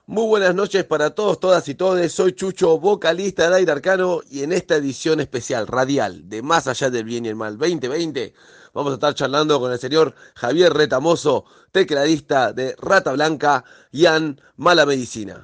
Muy buenas noches para todos, todas y todes. Soy Chucho, vocalista de Aire Arcano, y en esta edición especial radial de Más Allá del Bien y el Mal 2020 vamos a estar charlando con el señor Javier Retamoso, tecladista de Rata Blanca, Ian Mala Medicina.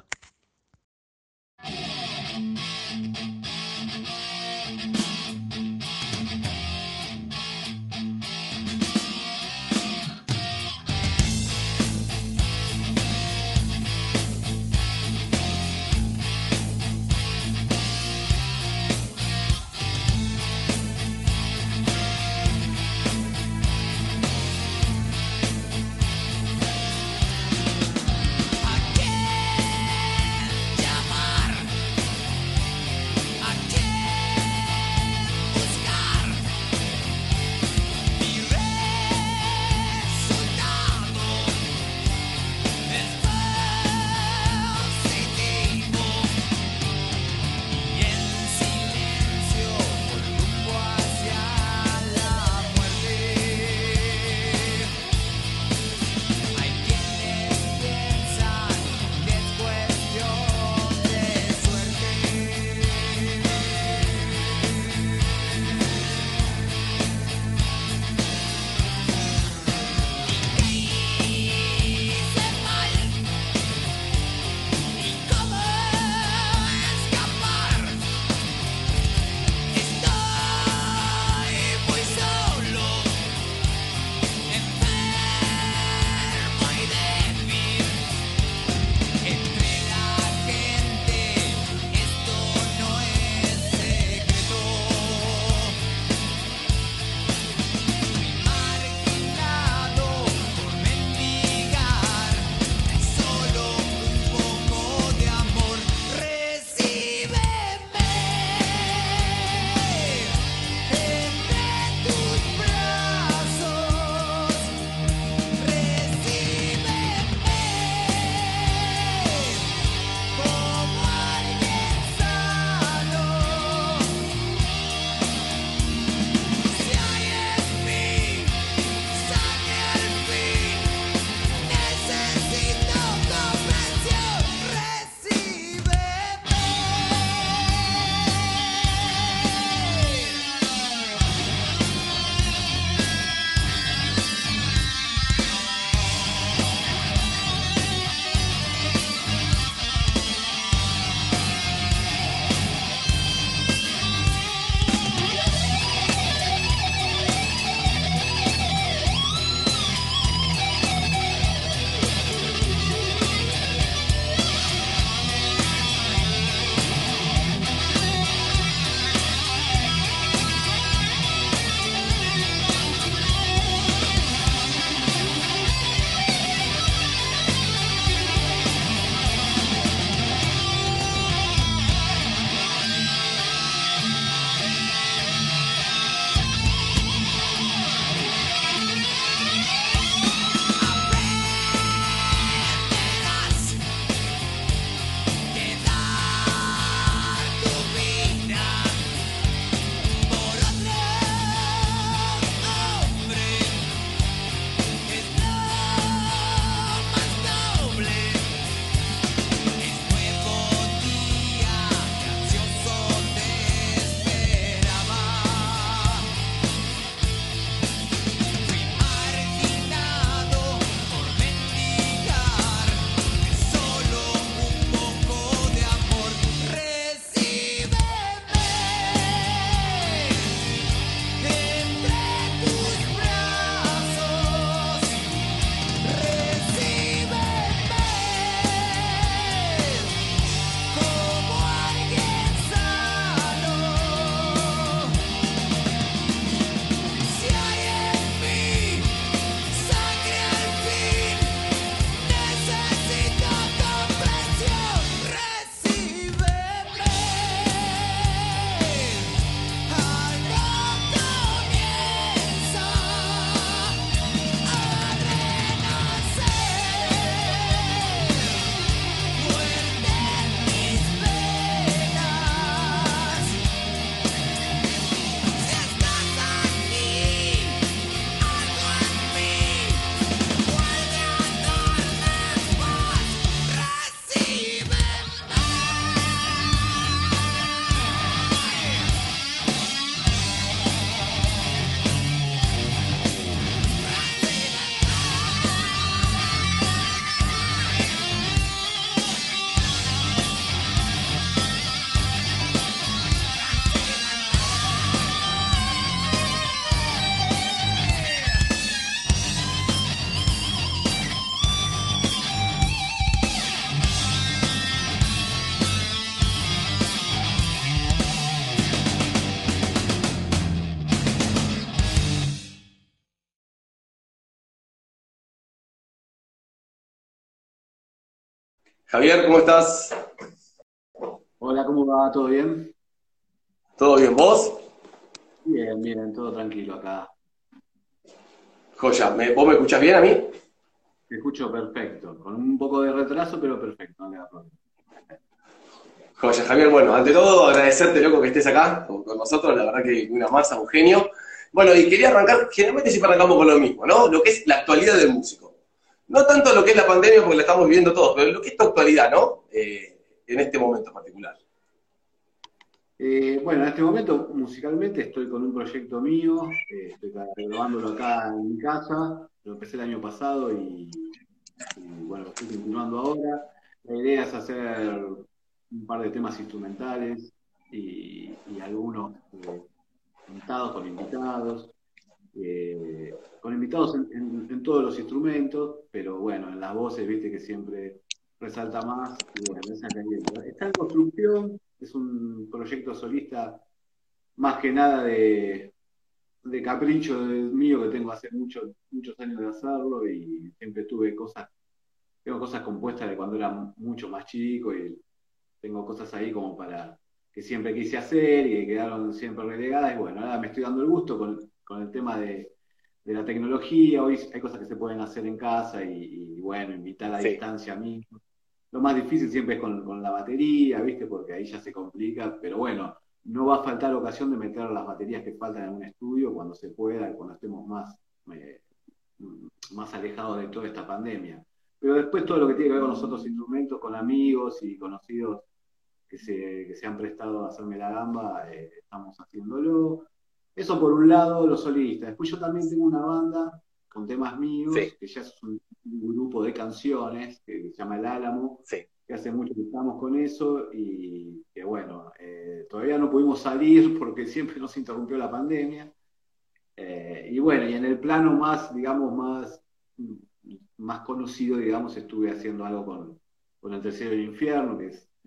Javier, ¿cómo estás? Hola, ¿cómo va? ¿Todo bien? ¿Todo bien? ¿Vos? Bien, bien, todo tranquilo acá. Joya, ¿vos me escuchás bien a mí? Te escucho perfecto, con un poco de retraso, pero perfecto, no le da problema. Joya, Javier, bueno, ante todo agradecerte, loco, que estés acá con nosotros, la verdad que una masa, un genio. Bueno, y quería arrancar, generalmente siempre arrancamos con lo mismo, ¿no? Lo que es la actualidad del músico. No tanto lo que es la pandemia, porque la estamos viviendo todos, pero lo que es tu actualidad, ¿no? En este momento en particular. Bueno, en este momento musicalmente estoy con un proyecto mío, estoy grabándolo acá en mi casa, lo empecé el año pasado y, bueno, lo estoy continuando ahora. La idea es hacer un par de temas instrumentales y algunos cantados con invitados. Con invitados en todos los instrumentos, pero bueno, en las voces, viste que siempre resalta más, y bueno, esa calidad. Está en construcción, es un proyecto solista más que nada de capricho mío que tengo hace muchos años de hacerlo y siempre tengo cosas compuestas de cuando era mucho más chico y tengo cosas ahí como para que siempre quise hacer y que quedaron siempre relegadas. Y bueno, ahora me estoy dando el gusto con el tema de la tecnología. Hoy hay cosas que se pueden hacer en casa y bueno, invitar a Sí, distancia amigos. Lo más difícil siempre es con la batería, ¿viste? Porque ahí ya se complica, pero bueno, no va a faltar ocasión de meter las baterías que faltan en un estudio cuando se pueda, cuando estemos eh, más alejados de toda esta pandemia. Pero después todo lo que tiene que ver con los otros instrumentos, con amigos y conocidos que se han prestado a hacerme la gamba, estamos haciéndolo. Eso por un lado, los solistas. Después yo también tengo una banda con temas míos, sí, que ya es un grupo de canciones, que se llama El Álamo, sí. que hace mucho que estamos con eso y que bueno, todavía no pudimos salir porque siempre nos interrumpió la pandemia. Y bueno, y en el plano más, digamos, más conocido, digamos, estuve haciendo algo con El Tercero del Infierno, que es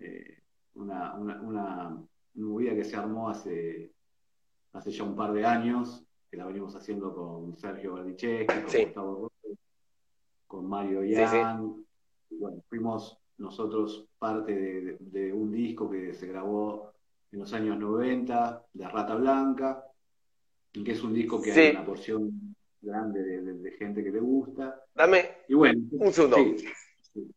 una movida que se armó hace ya un par de años, que la venimos haciendo con Sergio Berdichevsky, con Sí, Gustavo Ross, con Mario sí, sí. Ian. Y bueno, fuimos nosotros parte de un disco que se grabó en los años 90 de Rata Blanca, y que es un disco que hay una Sí, porción grande de gente que le gusta. dame Y bueno, un segundo. sí, sí,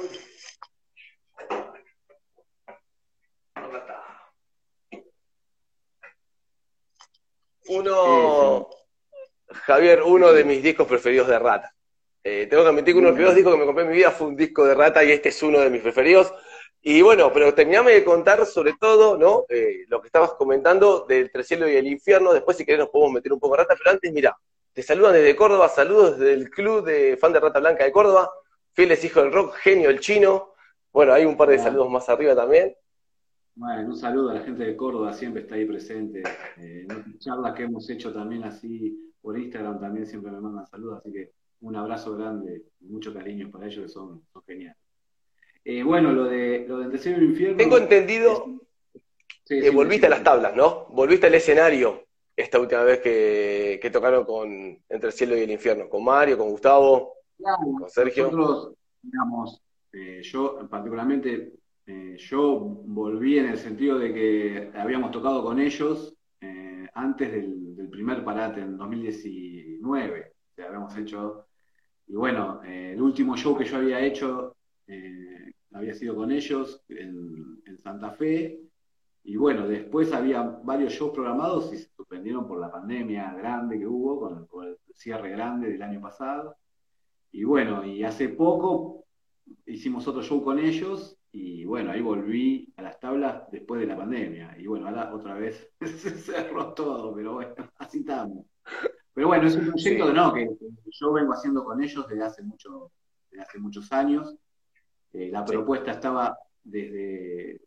sí. Uno, Javier, uno de mis discos preferidos de Rata. Tengo que admitir que uno de los primeros Bueno, discos que me compré en mi vida fue un disco de Rata y este es uno de mis preferidos. Y bueno, pero terminame de contar sobre todo, ¿no? Lo que estabas comentando del Entre el cielo y el infierno. Después, si querés, nos podemos meter un poco en Rata. Pero antes, mira, te saludan desde Córdoba. Saludos desde el club de fan de Rata Blanca de Córdoba. Fieles hijos del rock, genio el chino. Bueno, hay un par de bueno, saludos más arriba también. bueno, un saludo a la gente de Córdoba, siempre está ahí presente. En otras charlas que hemos hecho también así por Instagram también siempre me mandan saludos, así que un abrazo grande, mucho cariño para ellos que son geniales. Bueno, lo del deseo del Tengo infierno es. entendido Sí, que sí, volviste a decime, las decime. tablas, ¿no? Volviste al escenario esta última vez que tocaron con Entre el cielo y el infierno, con Mario, con Gustavo, Claro, con Sergio. nosotros, digamos, yo particularmente, yo volví en el sentido de que habíamos tocado con ellos antes del primer parate en 2019, o sea, habíamos hecho, y bueno, el último show que yo había hecho había sido con ellos en Santa Fe, y bueno, después había varios shows programados y se suspendieron por la pandemia grande que hubo, con el cierre grande del año pasado. Y bueno, y hace poco hicimos otro show con ellos y bueno, ahí volví a las tablas después de la pandemia. Y bueno, ahora otra vez se cerró todo, pero bueno, así estamos. Pero bueno, es un proyecto Sí, que yo vengo haciendo con ellos desde hace muchos años. La sí, propuesta estaba desde,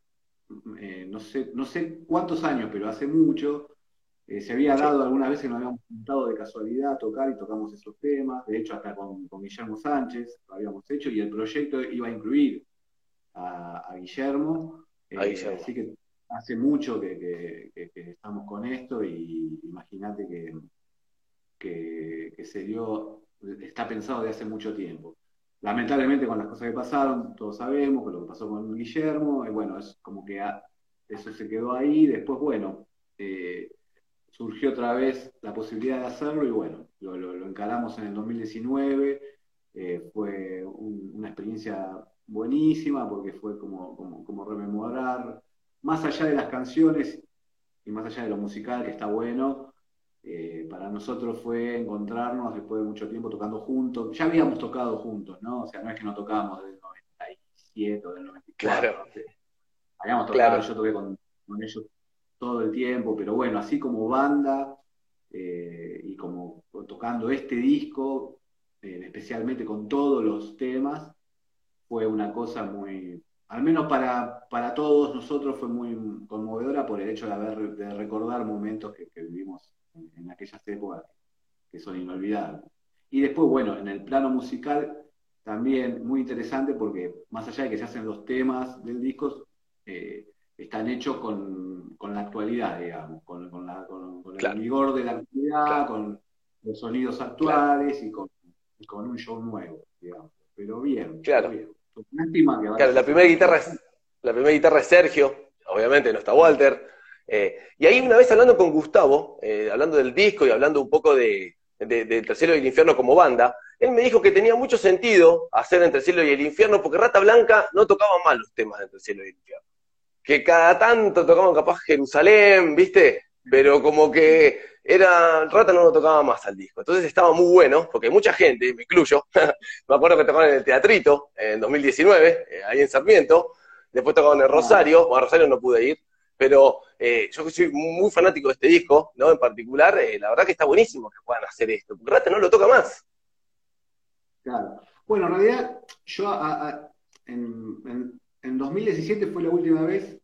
no sé cuántos años, pero hace mucho. Se había sí, dado algunas veces, nos habíamos juntado de casualidad a tocar y tocamos esos temas, de hecho hasta con Guillermo Sánchez lo habíamos hecho y el proyecto iba a incluir a Guillermo, a Guillermo. así que hace mucho que estamos con esto y imagínate que se dio, está pensado de hace mucho tiempo. lamentablemente con las cosas que pasaron, todos sabemos, con lo que pasó con Guillermo, y bueno, es como que eso se quedó ahí, después, bueno, surgió otra vez la posibilidad de hacerlo y bueno, lo encaramos en el 2019, fue una experiencia buenísima porque fue como rememorar, más allá de las canciones y más allá de lo musical que está bueno, para nosotros fue encontrarnos después de mucho tiempo tocando juntos. Ya habíamos tocado juntos, ¿no? O sea, no es que no tocábamos desde el 97 o del 94, Claro, no sé. Habíamos tocado, claro. yo toqué con ellos todo el tiempo, pero bueno, así como banda y como tocando este disco, especialmente con todos los temas, fue una cosa muy, al menos para todos nosotros fue muy conmovedora por el hecho de recordar momentos que vivimos en aquellas épocas que son inolvidables. Y después, bueno, en el plano musical también muy interesante porque más allá de que se hacen los temas del disco, están hechos con la actualidad, digamos, con el Claro, vigor de la actualidad, claro, con los sonidos claro, actuales y con un show nuevo, digamos. Pero claro. bien. Lástima que ahora Claro, se separó. la primera guitarra es Sergio, obviamente no está Walter. Y ahí una vez hablando con Gustavo, hablando del disco y hablando un poco del Cielo y el Infierno como banda, él me dijo que tenía mucho sentido hacer Entre el Cielo y el Infierno porque Rata Blanca no tocaba mal los temas de Entre el Cielo y el Infierno. Que cada tanto tocaban capaz Jerusalén, ¿viste? Pero como que Rata no lo tocaba más al disco. Entonces estaba muy bueno, porque mucha gente, me incluyo, me acuerdo que tocaban en el Teatrito en 2019, ahí en Sarmiento, después tocaban en Ah, Rosario, bueno, a Rosario no pude ir, pero yo que soy muy fanático de este disco, ¿no? En particular, la verdad que está buenísimo que puedan hacer esto, porque Rata no lo toca más. claro. Bueno, en realidad, yo en 2017 fue la última vez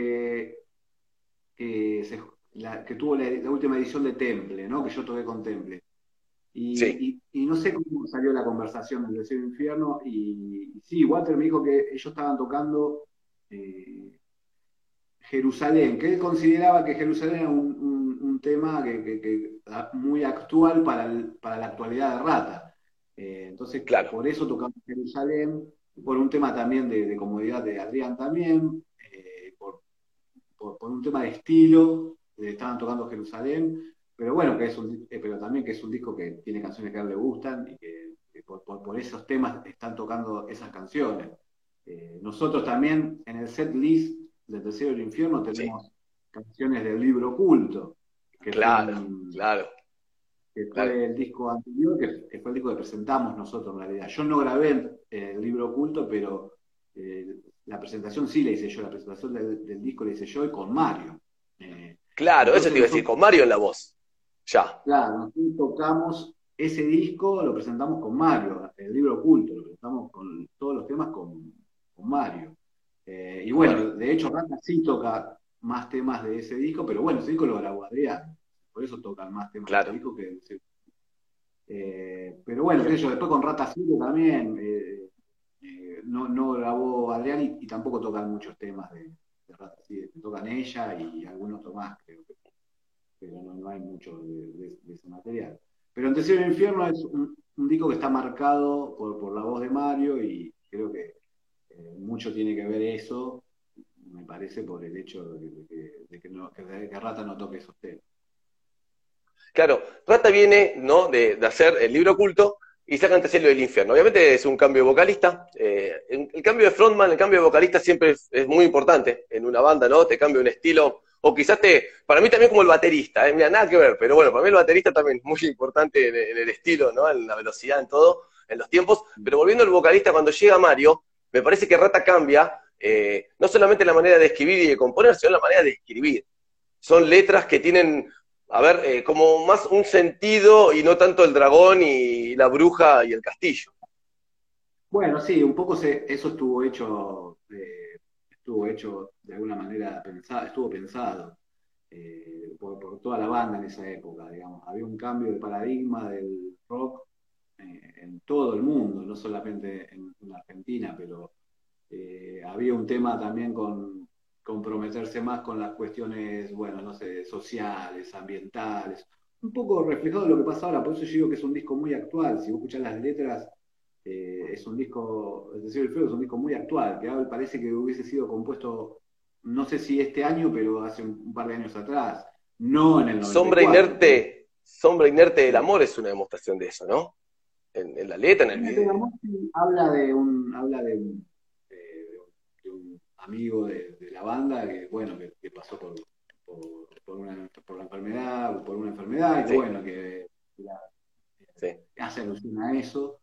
que tuvo la última edición de Temple, ¿no? Que yo toqué con Temple. Sí, Y no sé cómo salió la conversación del Deseo Infierno. Y sí, Walter me dijo que ellos estaban tocando eh, Jerusalén, que él consideraba que Jerusalén era un tema muy actual para la actualidad de Rata. Entonces, claro, por eso tocamos Jerusalén, por un tema también de comodidad de Adrián también, por un tema de estilo, estaban tocando Jerusalén, pero bueno, pero también que es un disco que tiene canciones que a él le gustan y que por esos temas están tocando esas canciones. Nosotros también en el set list del Tercero del Infierno sí, tenemos canciones del libro oculto, que fue claro, un, claro, que claro. fue el disco anterior, que fue el disco que presentamos nosotros en realidad. Yo no grabé el libro oculto, pero la presentación sí la hice yo, la presentación del disco la hice yo y con Mario. Claro, eso Entonces te iba a decir, nosotros, con Mario en la voz. Ya, claro, nosotros tocamos ese disco, lo presentamos con Mario, el libro oculto, lo presentamos con todos los temas con Mario. Y con Mario. bueno, de hecho Rata sí toca más temas de ese disco, pero bueno, ese disco lo grabó Adrián, por eso tocan más temas de ese Claro. disco pero bueno, qué sé yo, después con Rata Zero también no grabó Adrián y tampoco tocan muchos temas de Rata Zero, tocan ella y algún otro más, creo que, pero no hay mucho de ese material. Pero En Tercero del Infierno es un disco que está marcado por la voz de Mario y creo que mucho tiene que ver eso, me parece, por el hecho de que Rata no toque esos temas. Claro, Rata viene, ¿no? de hacer el libro oculto y saca ante cielo del infierno. Obviamente es un cambio de vocalista. El cambio de frontman, el cambio de vocalista siempre es muy importante en una banda, ¿no? Te cambia un estilo. O quizás para mí también como el baterista, mira, nada que ver, pero bueno, para mí el baterista también es muy importante en el estilo, ¿no? En la velocidad, en todo, en los tiempos. Pero volviendo al vocalista, cuando llega Mario, me parece que Rata cambia, no solamente la manera de escribir y de componer, sino la manera de escribir. Son letras que tienen, a ver, como más un sentido y no tanto el dragón y la bruja y el castillo. Bueno, sí, un poco eso estuvo hecho de alguna manera pensado, estuvo pensado por toda la banda en esa época, digamos. Había un cambio de paradigma del rock en todo el mundo, no solamente en Argentina, pero había un tema también con comprometerse más con las cuestiones, bueno, no sé, sociales, ambientales, un poco reflejado en lo que pasa ahora, por eso yo digo que es un disco muy actual, si vos escuchás las letras es un disco, El Deseo del Fuego es un disco muy actual, que ahora parece que hubiese sido compuesto, no sé si este año, pero hace un par de años atrás, no en el Sombra 94. inerte, Sombra inerte del amor es una demostración de eso, ¿no? En la letra, en el Fíjate, video. Amor habla de un amigo de la banda que, bueno, que pasó por una enfermedad, y que, Sí, bueno, que sí, hace alusión a eso.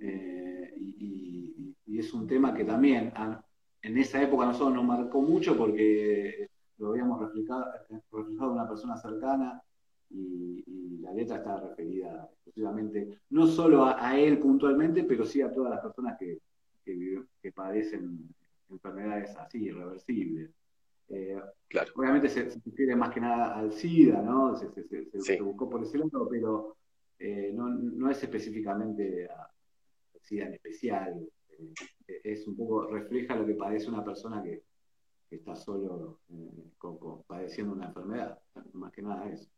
Y es un tema que también en esa época a nosotros nos marcó mucho porque lo habíamos reflejado en una persona cercana, y la letra está referida exclusivamente, no solo a él puntualmente, pero sí a todas las personas que padecen enfermedades así, irreversibles. Eh, claro, Obviamente se refiere más que nada al SIDA, ¿no? Se sí, buscó por ese lado, pero no es específicamente al SIDA en especial. Es un poco, refleja lo que padece una persona que está solo padeciendo una enfermedad, más que nada eso.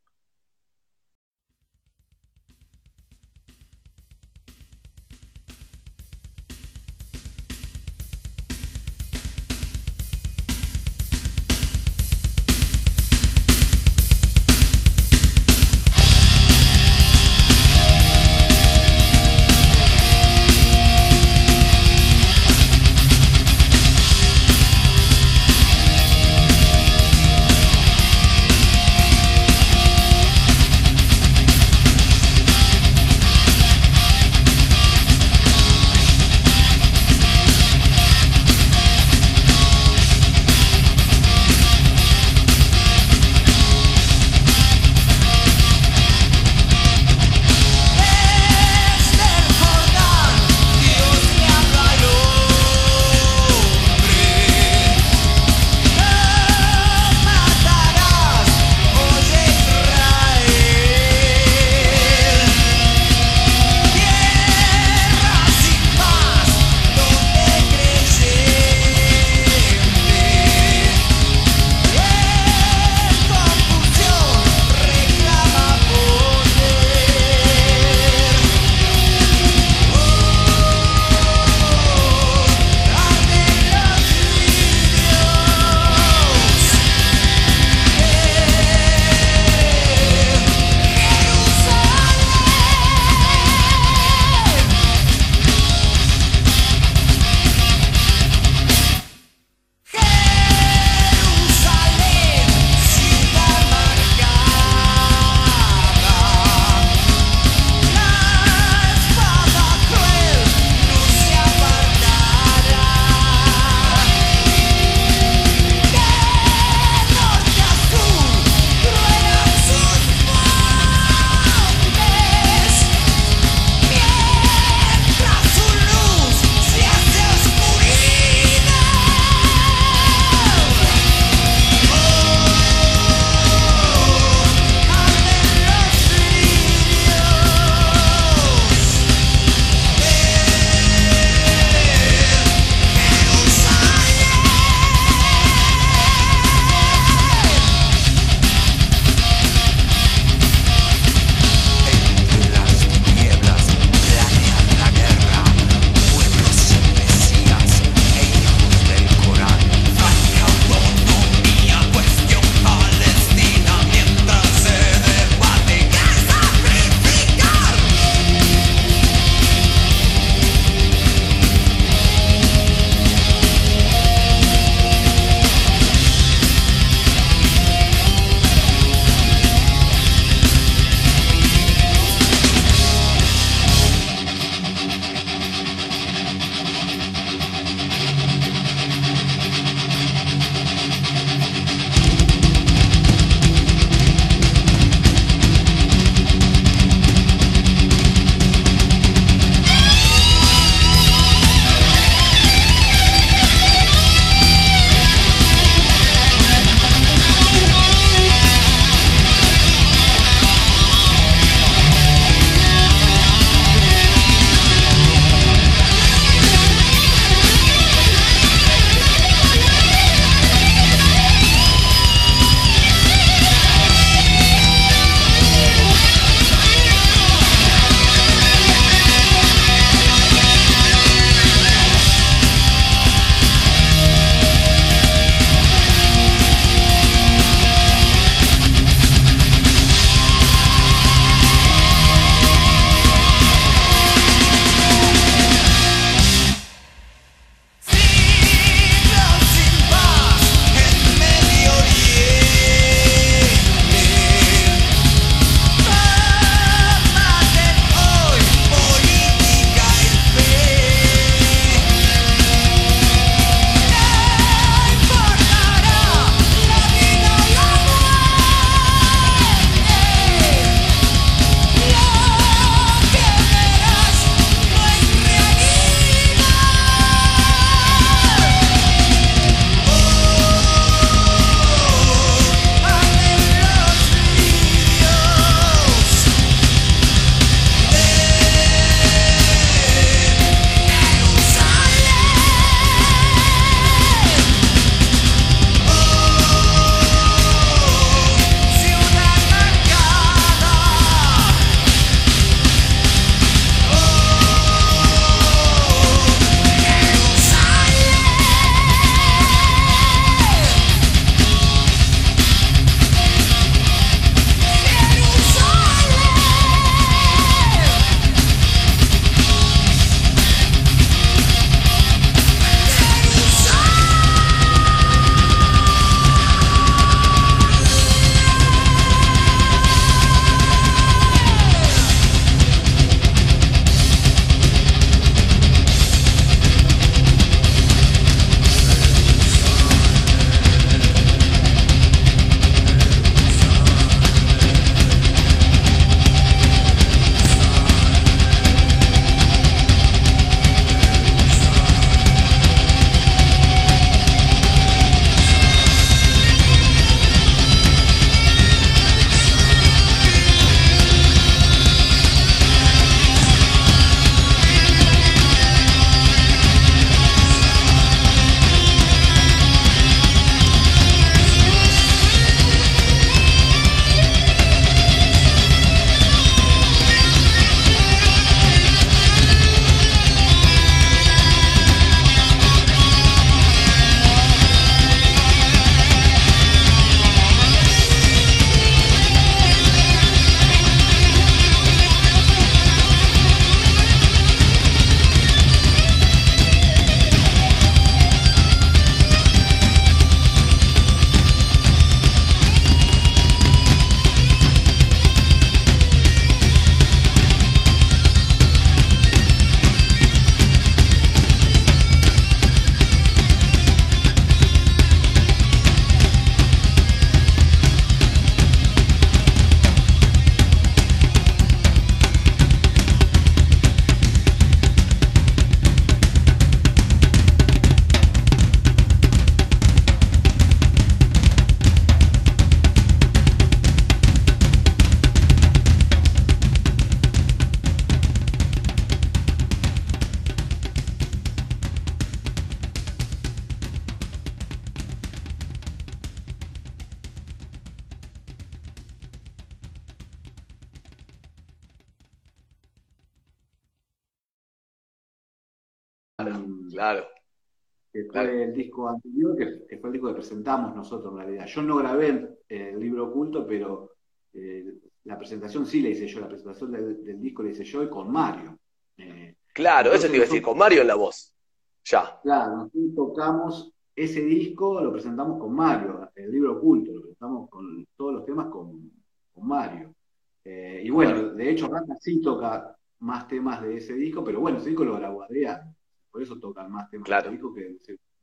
claro, que claro, fue el disco anterior, que fue el disco que presentamos nosotros en realidad. Yo no grabé el libro oculto, pero la presentación sí la hice yo, la presentación del disco la hice yo y con Mario. Eh, claro, eso entonces te iba a decir, nosotros, con Mario en la voz, ya, claro, nosotros tocamos ese disco, lo presentamos con Mario, el libro oculto, lo presentamos con todos los temas con Mario. Y con Mario, bueno, de hecho Rata sí toca más temas de ese disco, pero bueno, ese disco lo grabó Adrián, por eso tocan más temas de ese claro, disco que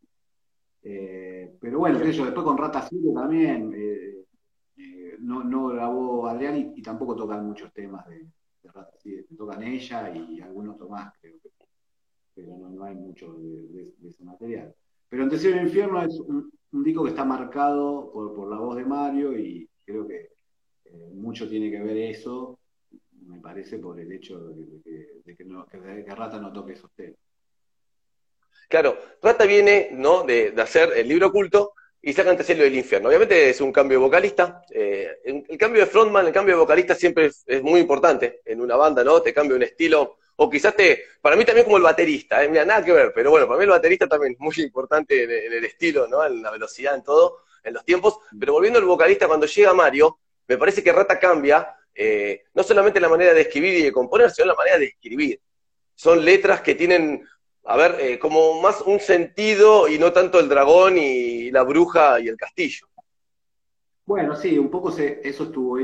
pero bueno, qué sé yo, después con Rata Silva también no grabó Adrián y tampoco tocan muchos temas de Rata Silva, tocan ella y algún otro más, creo que, pero no hay mucho de ese material. Pero En Cielo y Infierno es un disco que está marcado por la voz de Mario y creo que mucho tiene que ver eso, me parece, por el hecho de que Rata no toque esos temas. claro, Rata viene, ¿no? de hacer el libro oculto y saca Ante Cielo del Infierno. Obviamente es un cambio de vocalista. El cambio de frontman, el cambio de vocalista siempre es muy importante en una banda, ¿no? Te cambia un estilo, o quizás para mí también como el baterista, mira, nada que ver, pero bueno, para mí el baterista también es muy importante en el estilo, ¿no? En la velocidad, en todo, en los tiempos. Pero volviendo al vocalista, cuando llega Mario, me parece que Rata cambia, no solamente la manera de escribir y de componer, sino la manera de escribir. Son letras que tienen, a ver, como más un sentido y no tanto el dragón y la bruja y el castillo. Bueno, sí, un poco eso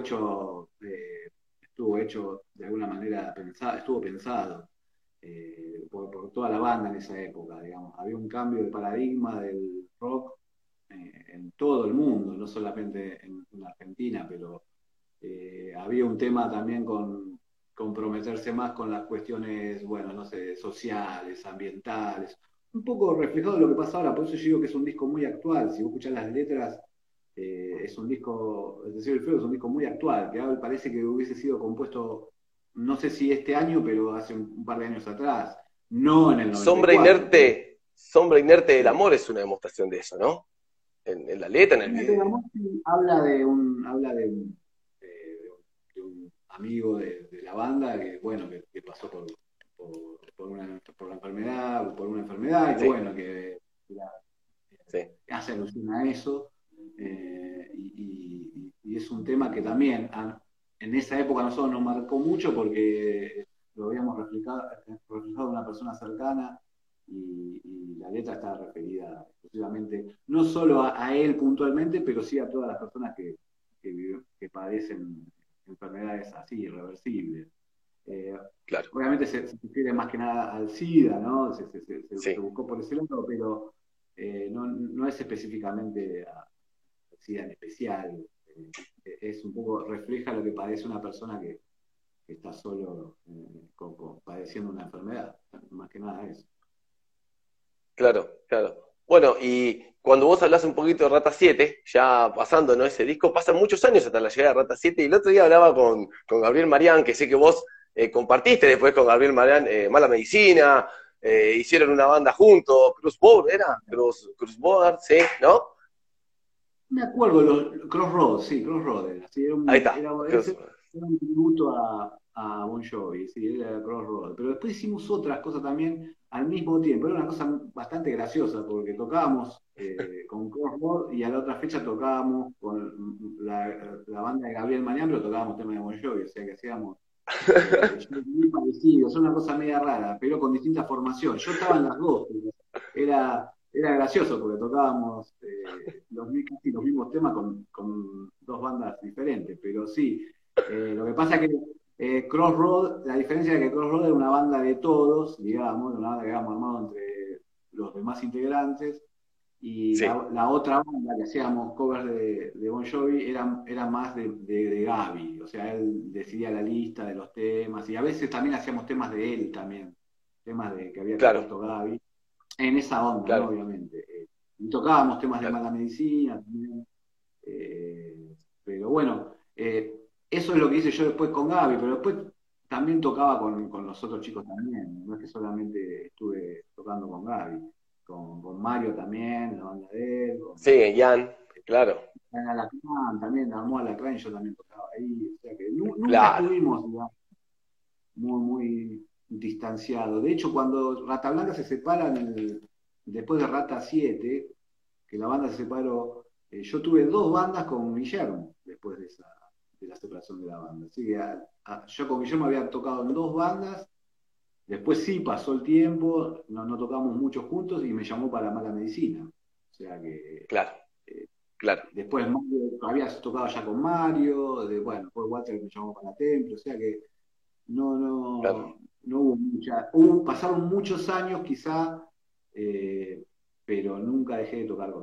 estuvo hecho de alguna manera pensado, estuvo pensado por toda la banda en esa época, digamos. Había un cambio de paradigma del rock en todo el mundo, no solamente en Argentina, pero había un tema también con comprometerse más con las cuestiones, bueno, no sé, sociales, ambientales, un poco reflejado en lo que pasa ahora, por eso yo digo que es un disco muy actual, si vos escuchás las letras, es un disco, es decir, el feo es un disco muy actual, que ahora parece que hubiese sido compuesto, no sé si este año, pero hace un par de años atrás, no en el Sombra 94, pero inerte, sombra inerte del amor es una demostración de eso, ¿no? En la letra, en el Fíjate, video. Gamotti habla de un amigo de la banda que, bueno, que pasó por la enfermedad, por una enfermedad, y que, Sí, bueno, que sí, hace alusión a eso, y es un tema que también en esa época a nosotros nos marcó mucho porque lo habíamos reflejado en una persona cercana y la letra está referida exclusivamente, no solo a él puntualmente, pero sí a todas las personas que padecen enfermedades así, irreversibles. Eh, claro, Obviamente se refiere más que nada al SIDA, ¿no? Se sí, buscó por ese lado, pero no es específicamente a SIDA en especial. Es un poco, refleja lo que padece una persona que está solo padeciendo una enfermedad, más que nada eso. claro, claro. Bueno, y cuando vos hablas un poquito de Rata 7, ya pasando, ¿no? Ese disco, pasan muchos años hasta la llegada de Rata 7, y el otro día hablaba con Gabriel Marián, que sé que vos compartiste después con Gabriel Marián Mala Medicina, hicieron una banda juntos, Crossboard, ¿era? Crossboard, sí, ¿no? Me acuerdo, Crossroads, sí, Crossroads era, sí, Ahí está, era un tributo a Bon Jovi, sí, era Crossroads. Pero después hicimos otras cosas también al mismo tiempo, era una cosa bastante graciosa, porque tocábamos con Crossroads y a la otra fecha tocábamos con la banda de Gabriel Mañán, pero tocábamos temas de Bon Jovi, o sea que hacíamos shows muy parecidos, una cosa media rara, pero con distintas formaciones. Yo estaba en las dos, pero era gracioso porque tocábamos casi los mismos temas con dos bandas diferentes, pero sí, lo que pasa es que Crossroad, la diferencia es que Crossroad era una banda de todos, digamos, una banda que habíamos armado entre los demás integrantes, y sí, la otra banda que hacíamos covers de Bon Jovi era más de Gaby, o sea, él decidía la lista de los temas, y a veces también hacíamos temas de él también, temas que había claro, compuesto Gaby, en esa onda, ¿no? claro, Obviamente. Y tocábamos temas de claro. mala medicina también. Pero bueno, eso es lo que hice yo después con Gaby, pero después también tocaba con los otros chicos también. No es que solamente estuve tocando con Gaby, con Mario también, la banda de él, con Sí, Jan, claro, Alacrán también, armó Alacrán y yo también tocaba ahí. O sea que nunca claro. estuvimos, digamos, muy, muy. distanciado. De hecho, cuando Rata Blanca se separa después de Rata 7, que la banda se separó, yo tuve 2 bandas con Guillermo después de la separación de la banda. Así que yo con Guillermo había tocado en 2 bandas, después sí pasó el tiempo, no tocamos mucho juntos y me llamó para Mala Medicina. O sea que Claro, eh, claro, después Mario, había tocado ya con Mario, bueno, después Walter me llamó para Templo, o sea que no, claro. no hubo pasaron muchos años quizá, eh, pero nunca dejé de tocar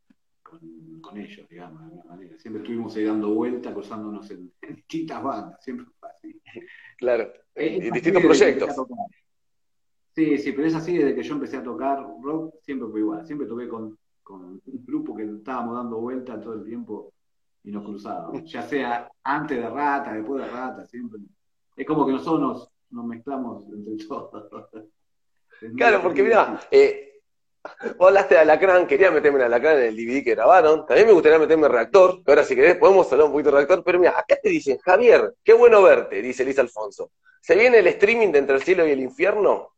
con ellos, digamos, de alguna manera. Siempre estuvimos ahí dando vueltas, cruzándonos en distintas bandas, siempre fue así. Claro, Es en así distintos desde que empecé a proyectos. tocar. Sí, sí, pero es así desde que yo empecé a tocar rock, siempre fue igual. Siempre toqué con un grupo que estábamos dando vueltas todo el tiempo y nos cruzábamos. Ya sea antes de Rata, después de Rata, siempre. Es como que nosotros nos mezclamos entre todos. Claro, Es porque muy mira, divertido. vos hablaste de Alacrán, quería meterme en Alacrán en el DVD que grabaron. También me gustaría meterme en Reactor, que ahora si querés podemos hablar un poquito de Reactor, pero mira, acá te dicen, Javier, qué bueno verte, dice Luis Alfonso. ¿Se viene el streaming de Entre el Cielo y el Infierno?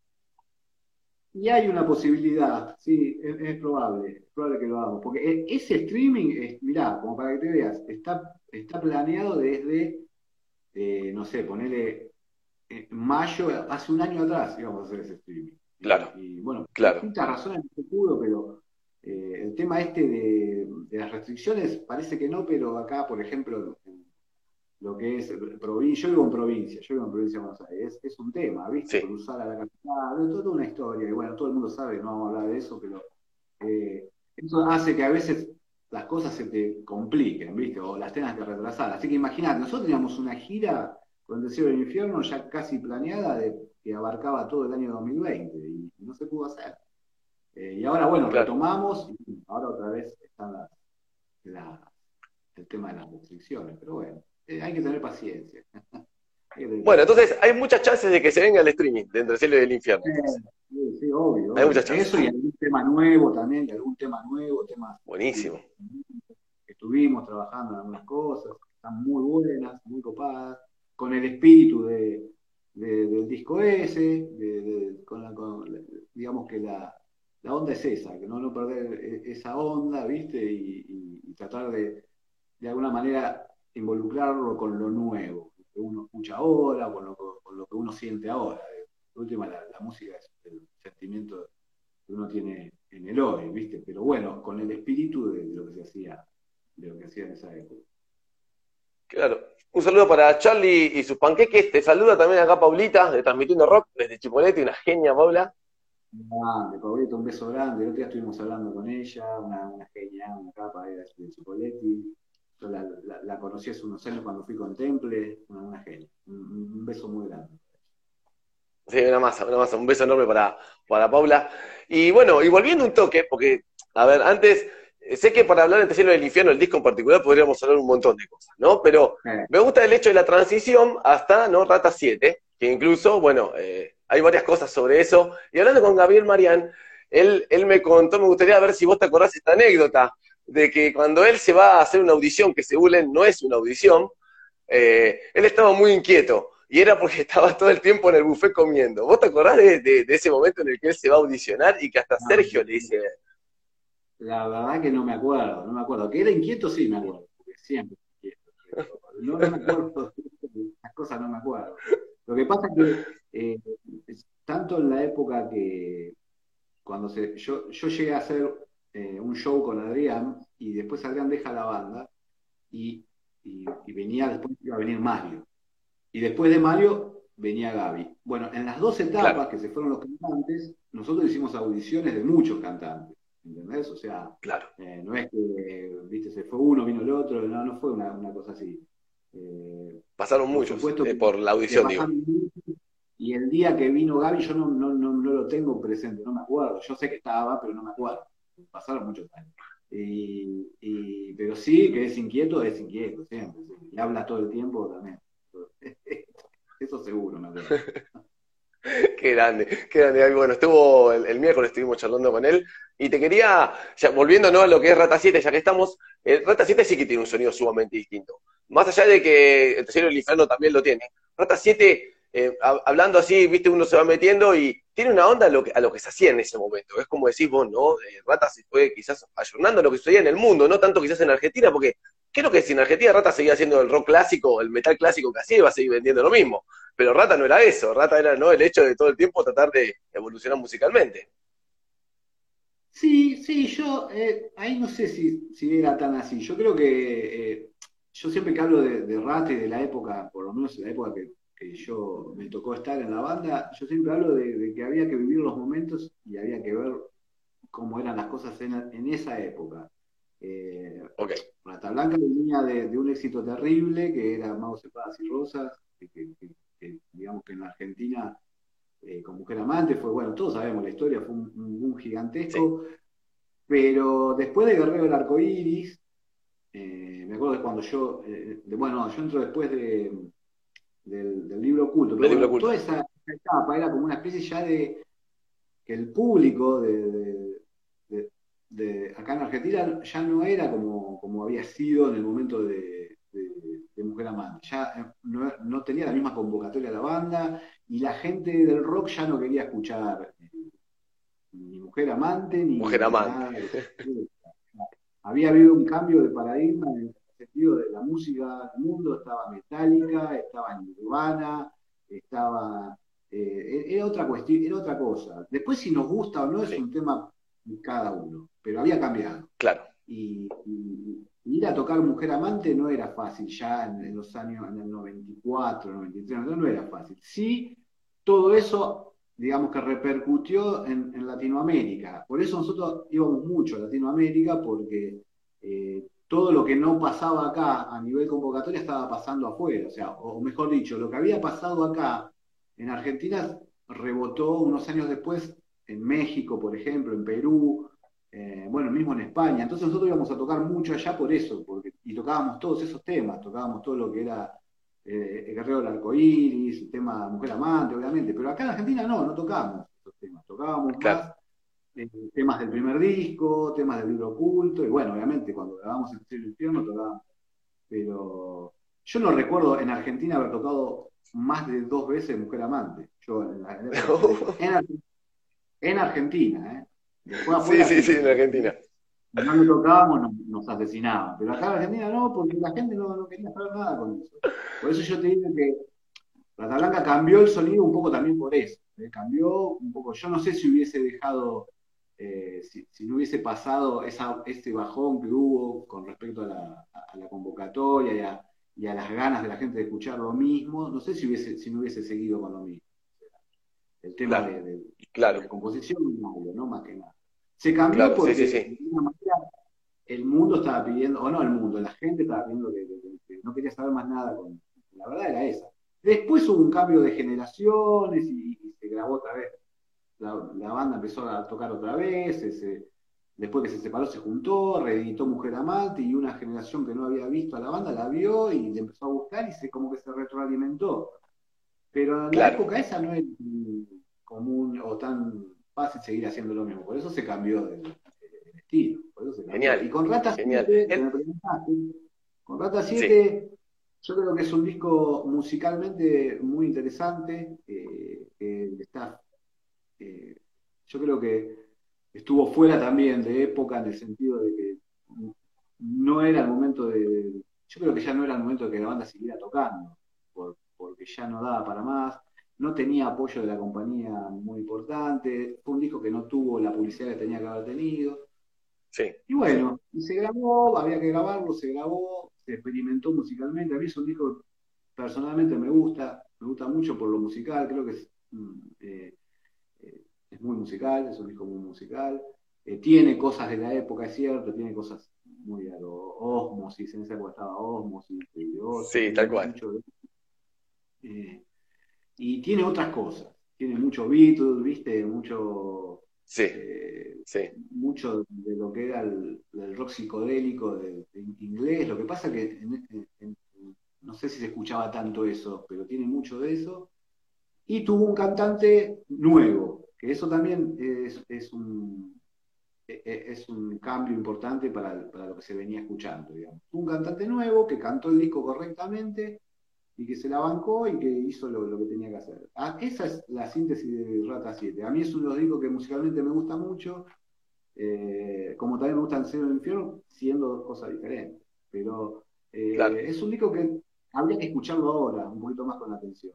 Y hay una posibilidad, sí, es probable que lo hagamos. Porque ese streaming, mirá, como para que te veas, está planeado desde, no sé, ponele mayo, hace un año atrás íbamos a hacer ese streaming. Claro, Y bueno, por claro. distintas razones no se pudo, pero el tema este de las restricciones parece que no, pero acá, por ejemplo, lo que es provincia, yo vivo en provincia de Buenos Aires, es un tema, ¿viste? Sí, Cruzar a la capital, es toda una historia, y bueno, todo el mundo sabe, no vamos a hablar de eso, pero eso hace que a veces las cosas se te compliquen, ¿viste? O las tengas que retrasar. Así que imagínate, nosotros teníamos una gira con el cielo del infierno ya casi planeada que abarcaba todo el año 2020 y no se pudo hacer. Y ahora, bueno, claro. retomamos y ahora otra vez están la- el tema de las restricciones, pero bueno, hay que tener paciencia. Hay que tener Bueno, paciencia. entonces hay muchas chances de que se venga el streaming de Entre el Cielo y el Infierno, entonces. Sí, sí, obvio, Hay obvio. muchas chances. Eso y algún tema nuevo también, y algún tema nuevo, temas Buenísimo. que estuvimos trabajando en algunas cosas, que están muy buenas, muy copadas, con el espíritu del disco ese, digamos que la onda es esa, que no perder esa onda, ¿viste? Y tratar de alguna manera involucrarlo con lo nuevo, lo que uno escucha ahora, con lo que uno siente ahora. Por última, la música es el sentimiento que uno tiene en el hoy, ¿viste? Pero bueno, con el espíritu de lo que se hacía, de lo que hacía en esa época. Claro. Un saludo para Charlie y sus panqueques. Te saluda también acá Paulita, de Transmitiendo Rock, desde Chipolete, una genia, Paula. Grande, Pablito, un beso grande. El otro día estuvimos hablando con ella, una genia, una capa de Chipoletti. Yo la conocí hace unos años cuando fui con Temple, una genia. Un beso muy grande. Sí, una masa, una masa. Un beso enorme para Paula. Y bueno, y volviendo un toque, porque, a ver, antes, sé que para hablar de Cielo del Infierno, el disco en particular, podríamos hablar un montón de cosas, ¿no? Pero Eh, me gusta el hecho de la transición hasta, ¿no? Rata 7, que incluso, bueno, hay varias cosas sobre eso. Y hablando con Gabriel Marián, él me contó, me gustaría ver si vos te acordás esta anécdota, de que cuando él se va a hacer una audición, que según él no es una audición, él estaba muy inquieto. Y era porque estaba todo el tiempo en el buffet comiendo. ¿Vos te acordás de ese momento en el que él se va a audicionar y que hasta no, Sergio le dice, la verdad que no me acuerdo, no me acuerdo. Que era inquieto, sí me acuerdo, porque siempre fui inquieto, pero no me acuerdo, las cosas no me acuerdo. Lo que pasa es que tanto en la época que yo llegué a hacer un show con Adrián y después Adrián deja la banda y, y después iba a venir Mario. Y después de Mario venía Gaby. Bueno, en las 2 etapas claro, que se fueron los cantantes, nosotros hicimos audiciones de muchos cantantes, ¿entendés? O sea, claro, no es que, viste, se fue uno, vino el otro, no fue una cosa así. Eh, pasaron por muchos supuesto por la que audición, digo. pasaron muchos, y el día que vino Gaby yo no lo tengo presente, no me acuerdo. Yo sé que estaba, pero no me acuerdo. Pasaron muchos años. Pero sí, que es inquieto siempre. Sí. Y habla todo el tiempo también. Eso seguro, me acuerdo. Qué grande, qué grande. Bueno, estuvo el miércoles, estuvimos charlando con él. Y te quería, ya, volviendo, ¿no?, a lo que es Rata 7, ya que estamos, Rata 7 sí que tiene un sonido sumamente distinto. Más allá de que el Tercero del Infierno también lo tiene. Rata 7 hablando así, viste, uno se va metiendo y tiene una onda a lo que se hacía en ese momento. Es como decís vos, ¿no? Rata se fue quizás ayornando a lo que sucedía en el mundo, no tanto quizás en Argentina, porque creo que si en Argentina Rata seguía haciendo el rock clásico, el metal clásico que hacía, iba a seguir vendiendo lo mismo. Pero Rata no era eso, Rata era, ¿no?, el hecho de todo el tiempo tratar de evolucionar musicalmente. Sí, sí, yo ahí no sé si era tan así. Yo creo que yo siempre que hablo de Rata y de la época, por lo menos en la época que yo me tocó estar en la banda, yo siempre hablo de que había que vivir los momentos y había que ver cómo eran las cosas en esa época. Eh, Ok, Rata Blanca venía de un éxito terrible, que era Magos, Espadas y Rosas, que digamos que en la Argentina, con Mujer Amante, fue, bueno, todos sabemos la historia, fue un boom sí. gigantesco, pero después de Guerrero del Arco Iris, me acuerdo de cuando yo, bueno, yo entro después del libro oculto, pero Del libro bueno, oculto. toda esa etapa era como una especie ya de que el público de- acá en Argentina ya no era como había sido en el momento de Mujer Amante. Ya no tenía la misma convocatoria la banda y la gente del rock ya no quería escuchar ni Mujer Amante Mujer ni amante. nada. Había habido un cambio de paradigma en el sentido de la música del mundo, estaba Metallica, estaba Nirvana, estaba era otra cuestión, era otra cosa. Después si nos gusta o no es Sí, un tema de cada uno, pero había cambiado. claro, Y ir a tocar Mujer Amante no era fácil, ya en los años, en el 94, 93, no era fácil. Sí, todo eso, digamos que repercutió en Latinoamérica. Por eso nosotros íbamos mucho a Latinoamérica, porque todo lo que no pasaba acá a nivel convocatoria estaba pasando afuera. O sea, o mejor dicho, lo que había pasado acá en Argentina rebotó unos años después en México, por ejemplo, en Perú, bueno, mismo en España. Entonces nosotros íbamos a tocar mucho allá por eso, y tocábamos todos esos temas, tocábamos todo lo que era el Guerrero del Arcoíris, el tema Mujer Amante, obviamente, pero acá en Argentina no tocábamos esos temas, tocábamos claro. más temas del primer disco, temas del libro oculto, y bueno, obviamente cuando grabamos El Cielo y el Infierno tocábamos, pero yo no recuerdo en Argentina haber tocado más de dos veces Mujer Amante, yo en la época que salí, en Argentina, ¿eh? Después Sí, afuera sí, sí, sí, en porque Argentina. no lo tocábamos, nos asesinaban. Pero acá en Argentina no, porque la gente no quería saber nada con eso. Por eso yo te digo que Rata Blanca cambió el sonido un poco también por eso. Cambió un poco. Yo no sé si hubiese dejado, si no hubiese pasado ese bajón que hubo con respecto a la convocatoria y a las ganas de la gente de escuchar lo mismo. No sé si no hubiese seguido con lo mismo. El tema Claro, de la claro, composición, no más que nada. Se cambió claro, sí, sí, porque sí. de alguna manera el mundo estaba pidiendo, o no el mundo, la gente estaba pidiendo que no quería saber más nada con. La verdad era esa. Después hubo un cambio de generaciones y se grabó otra vez. La banda empezó a tocar otra vez, después que se separó se juntó, reeditó Mujer Amante y una generación que no había visto a la banda la vio y le empezó a gustar y como que se retroalimentó. Pero en la Claro. época esa no era común o tan fácil seguir haciendo lo mismo. Por eso se cambió de estilo. Por eso se cambió. Y Genial, con Rata genial. 7 que me preguntaste, con Rata Sí, 7 yo creo que es un disco musicalmente muy interesante. Eh, yo creo que estuvo fuera también de época en el sentido de que no era el momento de. Yo creo que ya no era el momento de que la banda siguiera tocando, porque ya no daba para más. No tenía apoyo de la compañía muy importante. Fue un disco que no tuvo la publicidad que tenía que haber tenido. sí, Y sí. bueno, y se grabó, había que grabarlo, se grabó, se experimentó musicalmente. A mí es un disco que personalmente me gusta mucho por lo musical, creo que es muy musical, es un disco muy musical. Tiene cosas de la época, es cierto, tiene cosas muy a lo Osmosis, en esa época estaba Osmosis, Ocho, Sí, tiene tal cual. mucho de. eh, y tiene otras cosas, tiene mucho Beatles, viste, Sí, eh, sí. mucho de lo que era el rock psicodélico de inglés. Lo que pasa que no sé si se escuchaba tanto eso, pero tiene mucho de eso. Y tuvo un cantante nuevo, que eso también es un cambio importante para lo que se venía escuchando, digamos. Un cantante nuevo que cantó el disco correctamente y que se la bancó y que hizo lo que tenía que hacer. Esa es la síntesis de Rata 7. A mí es uno de los discos que musicalmente me gusta mucho, como también me gusta El Cielo y el Infierno, siendo dos cosas diferentes. Pero Claro. es un disco que habría que escucharlo ahora, un poquito más con atención.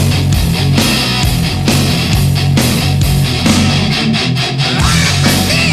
I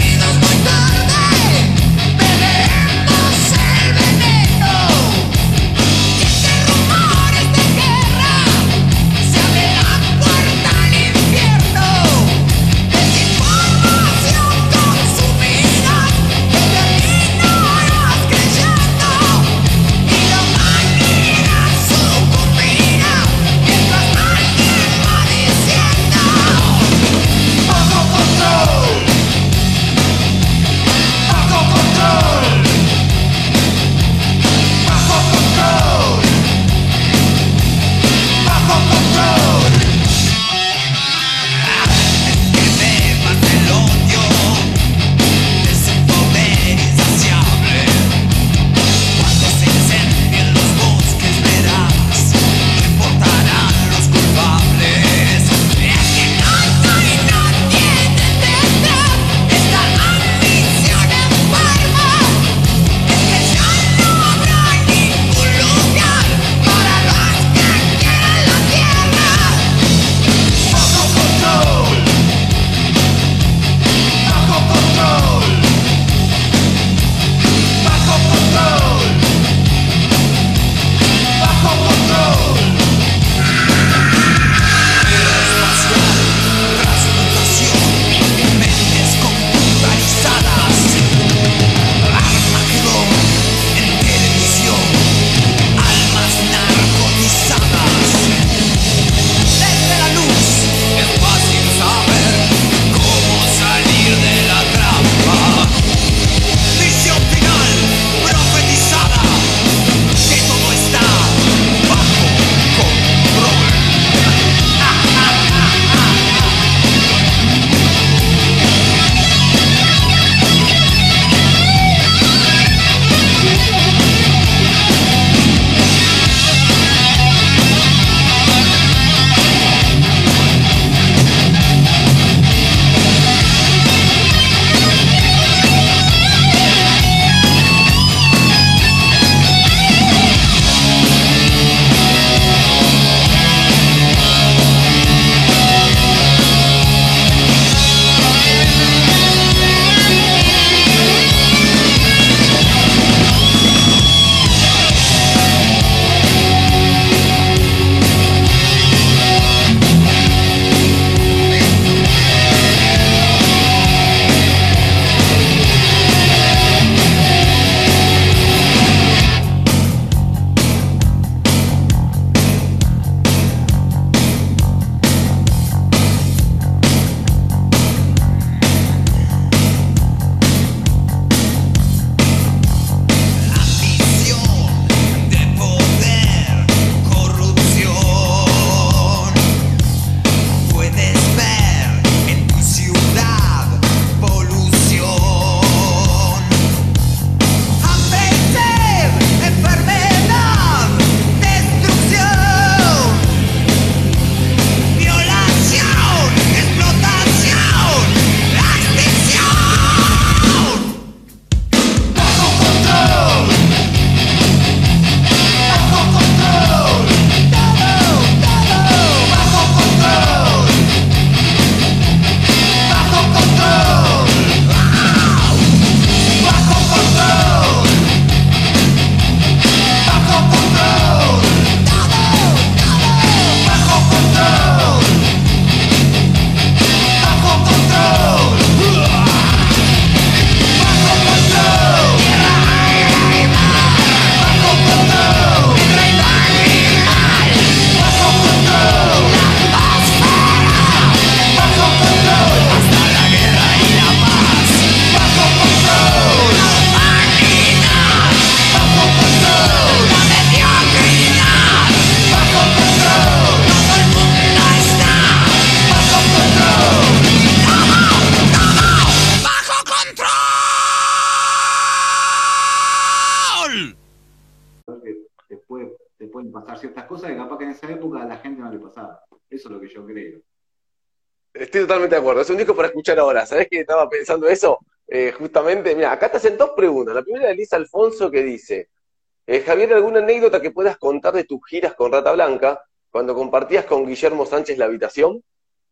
cosas que capaz que en esa época a la gente no le pasaba. Eso es lo que yo creo. Estoy totalmente de acuerdo. Es un disco para escuchar ahora. ¿Sabés que estaba pensando eso? Justamente, mira, acá te hacen dos preguntas. La primera de Elisa Alfonso que dice, Javier, ¿alguna anécdota que puedas contar de tus giras con Rata Blanca cuando compartías con Guillermo Sánchez la habitación?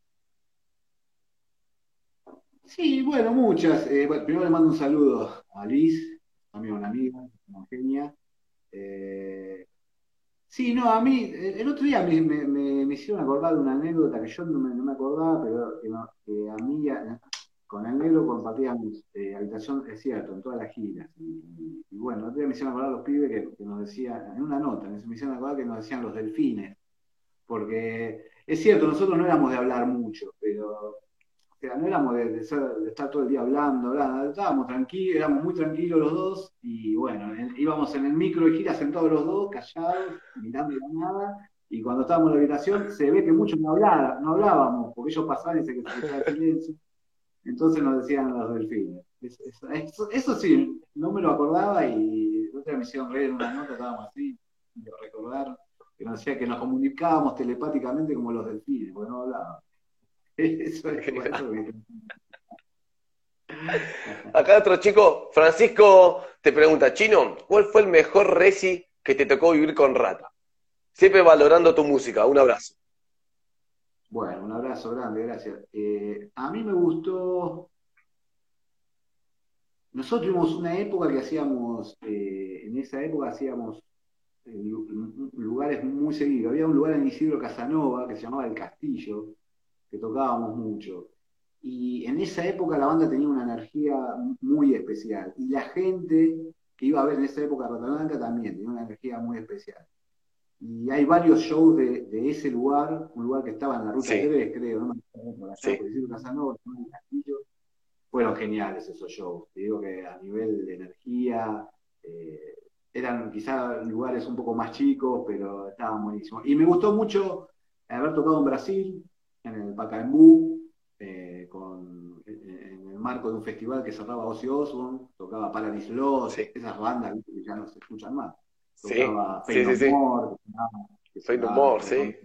Sí, bueno, muchas. Bueno, primero le mando un saludo a Liz, también una amiga, una genia. Eh, sí, no, a mí, el otro día me hicieron acordar de una anécdota que yo no me acordaba, pero que a mí, con el negro compartíamos habitación, es cierto, en todas las giras. Y bueno, el otro día me hicieron acordar los pibes que nos decían, en una nota, me hicieron acordar que nos decían los delfines, porque es cierto, nosotros no éramos de hablar mucho, pero o sea, no éramos de estar todo el día hablando, estábamos tranquilos, éramos muy tranquilos los dos, y bueno, íbamos en el micro de gira sentados los dos, callados, mirando la nada, y cuando estábamos en la habitación se ve que muchos no hablábamos, porque ellos pasaban y se escuchaba el silencio, entonces nos decían los delfines. Eso sí, no me lo acordaba y otra me hicieron reír en una nota, estábamos así, de recordar, que nos decía que nos comunicábamos telepáticamente como los delfines, porque no hablábamos. Eso es, bueno, eso es. Acá otro chico, Francisco, te pregunta, Chino, ¿cuál fue el mejor reci que te tocó vivir con Rata? Siempre valorando tu música. Un abrazo. Bueno, un abrazo grande, gracias. A mí me gustó. Nosotros tuvimos una época que hacíamos, en esa época hacíamos lugares muy seguidos. Había un lugar en Isidro Casanova que se llamaba El Castillo, que tocábamos mucho. Y en esa época la banda tenía una energía muy especial. Y la gente que iba a ver en esa época Rata Blanca también tenía una energía muy especial. Y hay varios shows de ese lugar, un lugar que estaba en la Ruta Sí, 3, creo, no me acuerdo por allá, sí. por Isidro Casanova, en el Castillo. Fueron geniales esos shows. Te digo que a nivel de energía, eh, eran quizás lugares un poco más chicos, pero estaban buenísimos. Y me gustó mucho haber tocado en Brasil, en el Pacaembu, en el marco de un festival que cerraba Ozzy Osbourne, tocaba Paradise Lost, Sí, esas bandas, ¿viste?, que ya no se escuchan más. sí, Tocaba Fey sí, No sí, sí. More, que Soy de sonaba humor, por sí.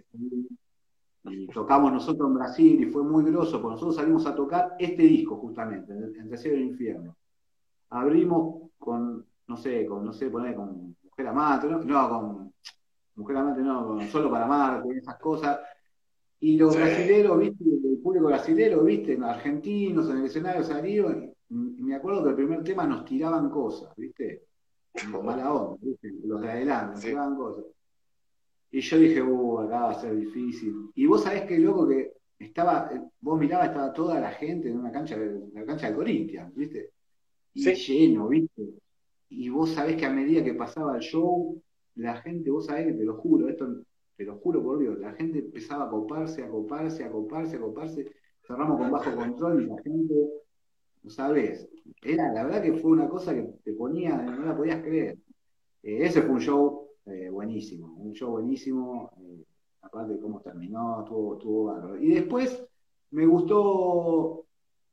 y tocamos nosotros en Brasil y fue muy groso, porque nosotros salimos a tocar este disco justamente, Entre Cielo y Infierno. Abrimos con, no sé, poner con Mujer Amante, no, con Mujer Amante, no, con Solo para Amarte, esas cosas. Y los Sí. brasileros, viste, el público brasilero, viste, argentinos en el escenario salieron, y me acuerdo que el primer tema nos tiraban cosas, viste, mala onda, viste, los de adelante nos Sí. tiraban cosas. Y yo dije, acá va a ser difícil. Y vos sabés que loco que estaba, vos mirabas, estaba toda la gente en una cancha, la cancha de Corinthians, ¿viste? Y Sí. lleno, ¿viste? Y vos sabés que a medida que pasaba el show, la gente, vos sabés que te lo juro, esto te lo juro por Dios, la gente empezaba a coparse, a coparse, a coparse, a coparse. Cerramos con bajo control y la gente, no sabés, era, la verdad que fue una cosa que te ponía, no la podías creer. Ese fue un show buenísimo, un show buenísimo, aparte de cómo terminó, estuvo bárbaro. Y después me gustó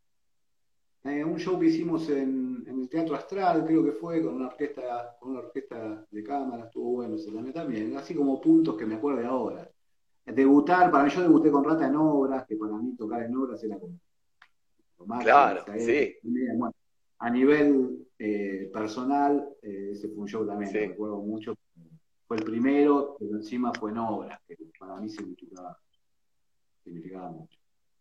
un show que hicimos en el Teatro Astral, creo que fue, con una orquesta de cámara, estuvo bueno ese también, así como puntos que me acuerdo de ahora. Debutar, para mí yo debuté con Rata en obras, que para mí tocar en obras era como lo máximo Claro, esa época. sí, Bueno, a nivel personal, ese fue un show también, lo sí. recuerdo mucho. Fue el primero, pero encima fue en obras, que para mí significaba mucho.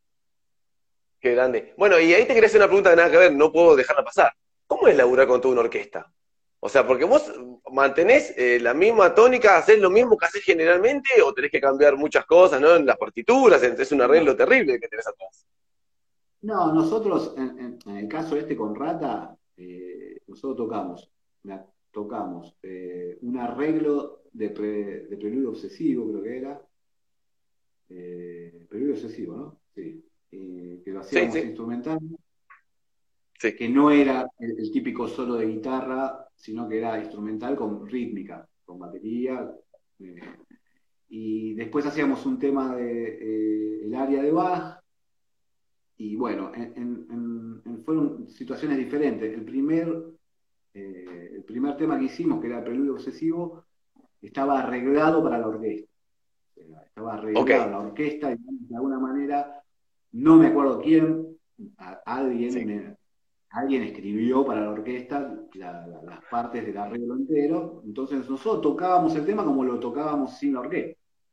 Qué grande. Bueno, y ahí te quería hacer una pregunta de nada que ver, no puedo dejarla pasar. ¿Cómo es laburar con toda una orquesta? O sea, porque vos mantenés la misma tónica, hacés lo mismo que hacés generalmente, o tenés que cambiar muchas cosas, ¿no? En las partituras, es un No, arreglo terrible que tenés atrás. no, nosotros, en el caso este con Rata, nosotros tocamos un arreglo de Preludio Obsesivo, creo que era, Preludio Obsesivo, ¿no? Sí, que lo Sí, hacíamos sí, instrumental, sí, que no era el típico solo de guitarra, sino que era instrumental con rítmica, con batería. eh, y después hacíamos un tema de el área de Bach, y bueno, fueron situaciones diferentes. El primer tema que hicimos, que era el Preludio Obsesivo, estaba arreglado para la orquesta. O sea, estaba Ok, arreglado la orquesta, digamos, de alguna manera, no me acuerdo quién, alguien, sí, alguien escribió para la orquesta las partes del arreglo entero, entonces nosotros tocábamos el tema como lo tocábamos sin la orquesta.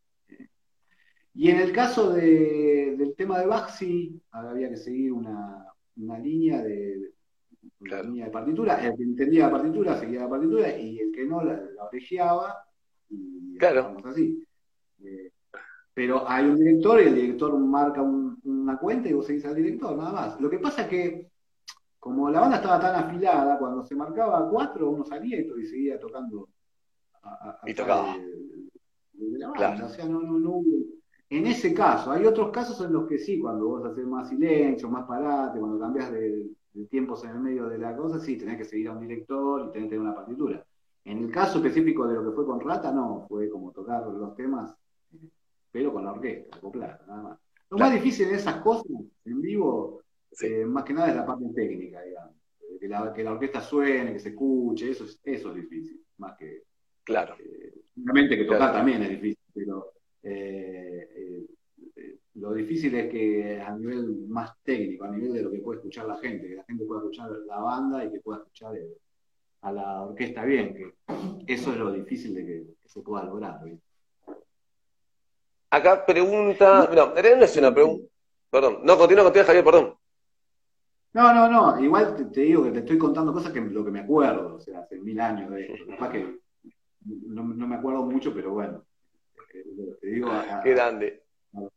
Y en el caso del tema de Bach, sí, había que seguir una línea una claro, línea de partitura. El que entendía la partitura seguía la partitura y el que no la orejeaba y claro, estábamos así. Eh, pero hay un director y el director marca una cuenta y vos seguís al director, nada más. Lo que pasa es que como la banda estaba tan afilada, cuando se marcaba cuatro, uno salía y seguía tocando y atrás tocaba, de la claro, banda. O sea, no hubo. En ese caso, hay otros casos en los que sí, cuando vos haces más silencio, más parate, cuando cambias de tiempos en el medio de la cosa, sí, tenés que seguir a un director y tenés que tener una partitura. En el caso específico de lo que fue con Rata, no, fue como tocar los temas, pero con la orquesta, acoplada, nada más. Lo más claro, difícil de esas cosas en vivo, sí, más que nada es la parte técnica, digamos. Que la orquesta suene, que se escuche, eso es difícil, más que claro, obviamente que claro, tocar también es difícil, pero lo difícil es que a nivel más técnico, a nivel de lo que puede escuchar la gente, que la gente pueda escuchar la banda y que pueda escuchar a la orquesta bien, que eso es lo difícil de que se pueda lograr. ¿Viste? Acá pregunta, no, en realidad no es una Sí. pregunta, perdón, no, continúa, Javier, perdón. No, igual te digo que te estoy contando cosas que lo que me acuerdo, o sea, hace 1000 años de esto. Capaz que no me acuerdo mucho, pero bueno, te digo, Qué grande. a-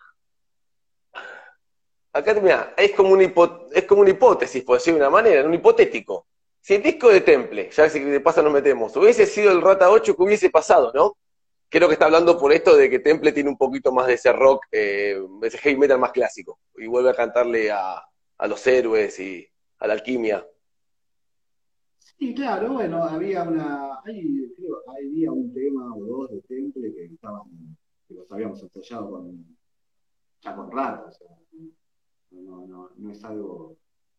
Acá, mira, es como una hipótesis, por decirlo de una manera, un hipotético. Si el disco de Temple, ya si de paso nos metemos, hubiese sido el Rata 8, ¿qué hubiese pasado, no? Creo que está hablando por esto de que Temple tiene un poquito más de ese rock, ese heavy metal más clásico, y vuelve a cantarle a los héroes y a la alquimia. Sí, claro, bueno, había un tema o dos de Temple que los habíamos ensayado ya con rato, o sea, no es algo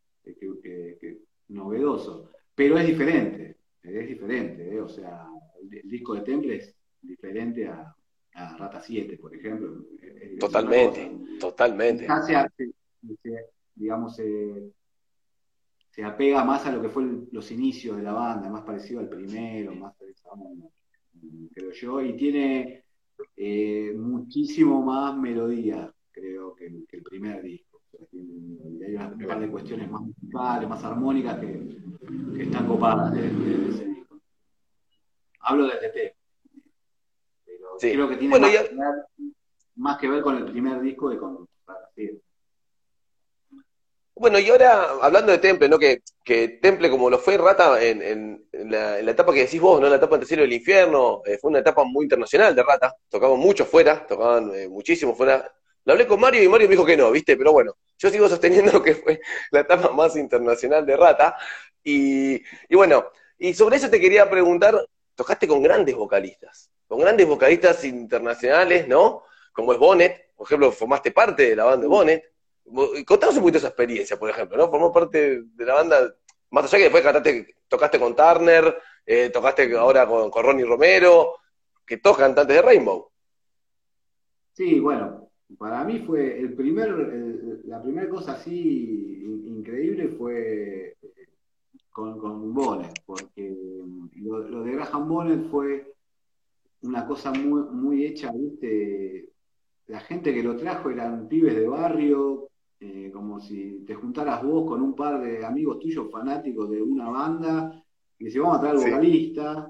novedoso, pero es diferente, o sea, el disco de Temple es diferente a Rata 7, por ejemplo, es otra cosa. Totalmente, totalmente. Quizás digamos, se apega más a lo que fue los inicios de la banda, más parecido al primero, más a esa onda, creo yo, y tiene muchísimo más melodía, creo, que el primer disco. O sea, y hay un par de cuestiones más musicales, más armónicas que están copadas de ese disco. Hablo de TT, pero Sí. creo que tiene Bueno, y, más que ver con el primer disco que con sí. bueno, y ahora, hablando de Temple, ¿no? Que Temple, como lo fue Rata en la etapa que decís vos, ¿no? La etapa entre cielo y el infierno, fue una etapa muy internacional de Rata. Tocaban mucho fuera, tocaban muchísimo fuera. Lo hablé con Mario y Mario me dijo que no, ¿viste? Pero bueno, yo sigo sosteniendo que fue la etapa más internacional de Rata. Y bueno, y sobre eso te quería preguntar, tocaste con grandes vocalistas internacionales, ¿no? Como es Bonnet, por ejemplo, formaste parte de la banda de Bonnet. Contanos un poquito esa experiencia, por ejemplo, ¿no? Formó parte de la banda, más allá que después tocaste con Turner, tocaste ahora con Ronnie Romero, que todos cantantes de Rainbow. Sí, bueno, para mí fue la primera cosa así increíble fue con Bonnet, porque lo de Graham Bonnet fue una cosa muy hecha, ¿viste? La gente que lo trajo eran pibes de barrio, como si te juntaras vos con un par de amigos tuyos fanáticos de una banda, y decís, vamos a traer al Sí, vocalista,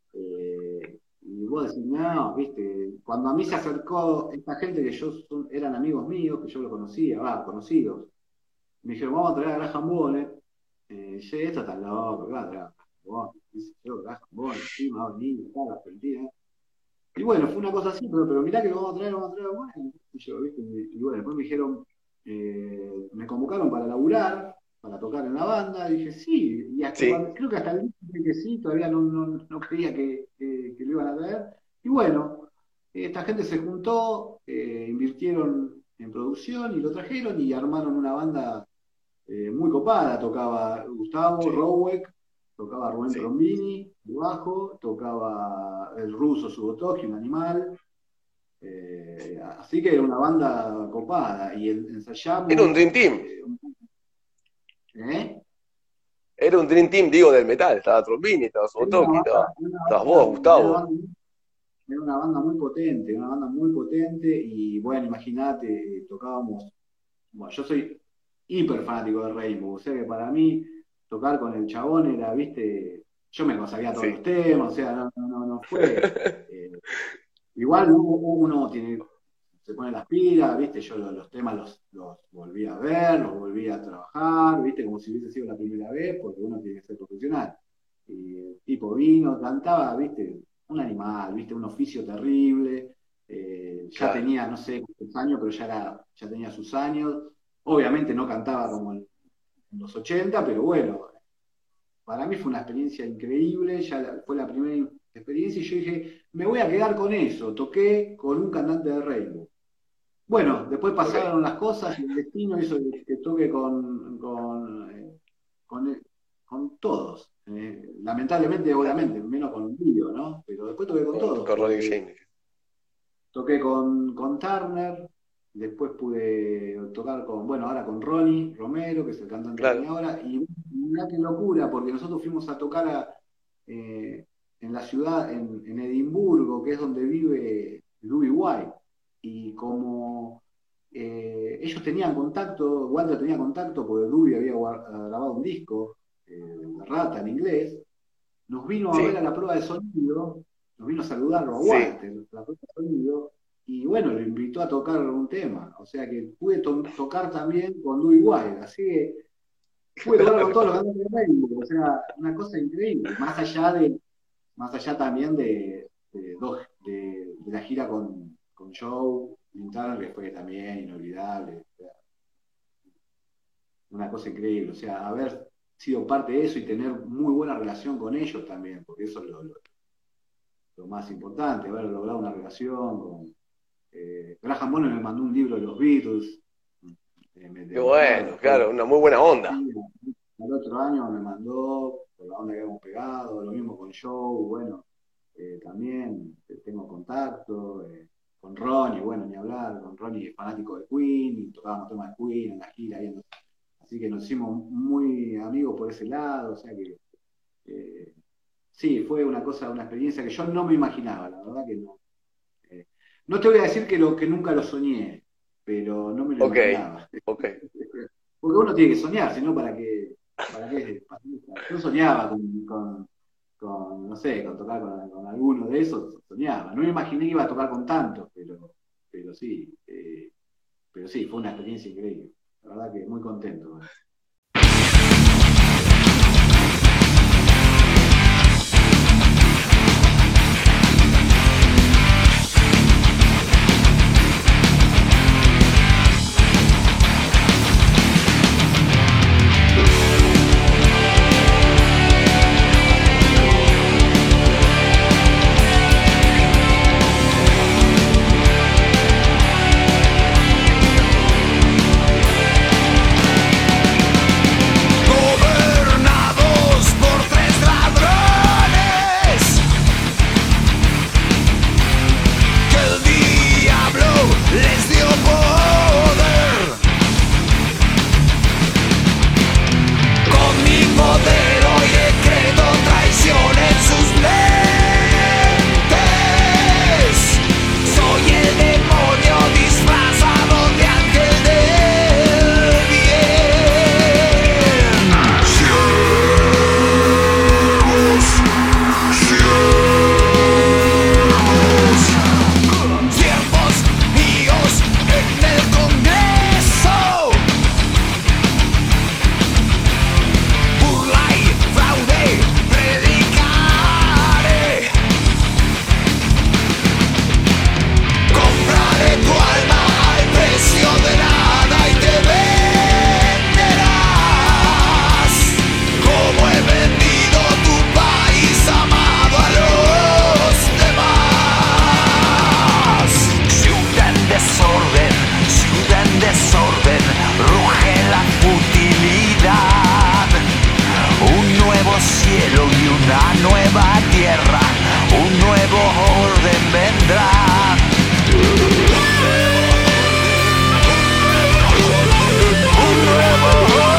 y vos decís, no, ¿viste? Cuando a mí se acercó esta gente eran amigos míos, que yo lo conocía, conocidos, me dijeron, vamos a traer a Graham Bonnet. Che, esto está loco, ¿qué va a traer a Graham Bonnet? Dice yo, Graham Bonnet, sí, me va a venir, acá, la Argentina. Y bueno, fue una cosa así, pero mirá que lo vamos a traer, bueno. Y, yo, ¿viste? Y bueno, después me dijeron, me convocaron para laburar, para tocar en la banda, y dije, sí, y sí, creo que hasta el día dije que sí, todavía no creía que lo iban a traer. Y bueno, esta gente se juntó, invirtieron en producción y lo trajeron y armaron una banda muy copada. Tocaba Gustavo, sí, Rowek, tocaba Rubén Sí. Trombini, el bajo, tocaba el ruso Subotoski, un animal. Así que era una banda copada y Era un ensayamos. Dream Team. ¿Eh? Era un Dream Team, digo, del metal. Estaba Trombini, estaba Era una Sotoki, banda, estabas vos, Gustavo. era una banda muy potente y bueno, imagínate, tocábamos, bueno, yo soy hiper fanático de Rainbow, o sea que para mí tocar con el chabón era, viste, yo me sabía todos los Sí. temas, o sea, no fue, igual uno tiene, se pone las pilas, viste, yo los temas los volví a ver, los volví a trabajar, viste, como si hubiese sido la primera vez, porque uno tiene que ser profesional. Y el tipo vino, cantaba, viste, un animal, viste, un oficio terrible, ya Claro. tenía, no sé cuántos años, pero ya tenía sus años. Obviamente no cantaba como en los 80, pero bueno, para mí fue una experiencia increíble, fue la primera experiencia y yo dije, me voy a quedar con eso, toqué con un cantante de Rainbow. Bueno, después Ok. pasaron las cosas y el destino hizo que toque con, con todos. Lamentablemente, Claro. obviamente, menos con un vídeo, ¿no? Pero después toqué con todos, Con Ronnie porque James. toqué con Turner, después pude tocar con, bueno, ahora con Ronnie Romero, que es el cantante que viene Claro. ahora, y mirá qué locura, porque nosotros fuimos a tocar en la ciudad, en Edimburgo, que es donde vive Louis White, y como ellos tenían contacto, Walter tenía contacto, porque Louis había grabado un disco, La Rata, en inglés, nos vino a ver a Sí. la prueba de sonido, nos vino a saludarlo a Sí. Walter, la prueba de sonido, y bueno, lo invitó a tocar un tema. O sea que pude tocar también con Louis Wild, así que pude tocar con todos los Claro. cantantes de Rainbow, o sea, una cosa increíble, más allá también de la gira con Joe Quintana, que fue también inolvidable, o sea, una cosa increíble, o sea, haber sido parte de eso y tener muy buena relación con ellos también, porque eso es lo más importante, haber logrado una relación con... Graham Bonner me mandó un libro de los Beatles, Qué de metal, bueno, después claro, una muy buena onda. sí, el otro año me mandó, por la onda que habíamos pegado, lo mismo con Joe, bueno, también tengo contacto, con Ronnie, bueno, ni hablar, con Ronnie fanático de Queen, y tocábamos temas de Queen en la gira, así que nos hicimos muy amigos por ese lado, o sea que eh, sí, fue una cosa, una experiencia que yo no me imaginaba, la verdad que no. Eh, no te voy a decir que nunca lo soñé, pero no me lo Ok, imaginaba. ok. Porque uno tiene que soñar, si no, para qué? Yo soñaba no sé, con tocar con alguno de esos, soñaba. No me imaginé que iba a tocar con tantos, pero sí, pero sí, fue una experiencia increíble. La verdad que muy contento con eso. tierra, un nuevo orden vendrá. Un nuevo orden.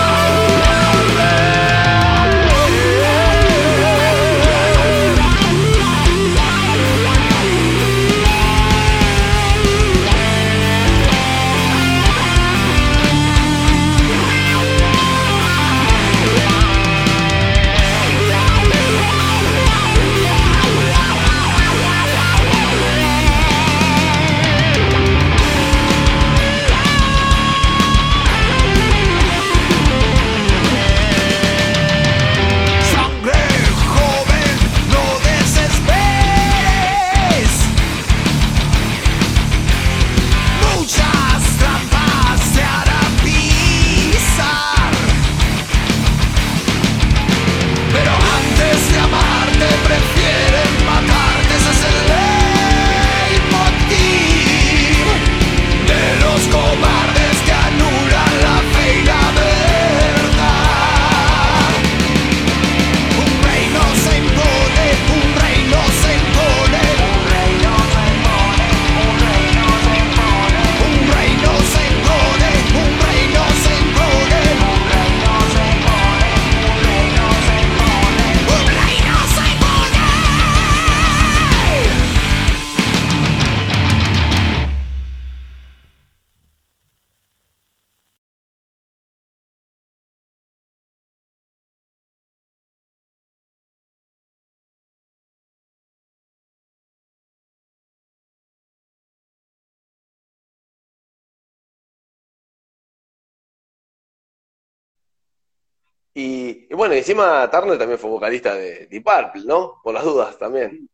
Y bueno, y encima Turner también fue vocalista de Deep Purple, ¿no? Por las dudas también.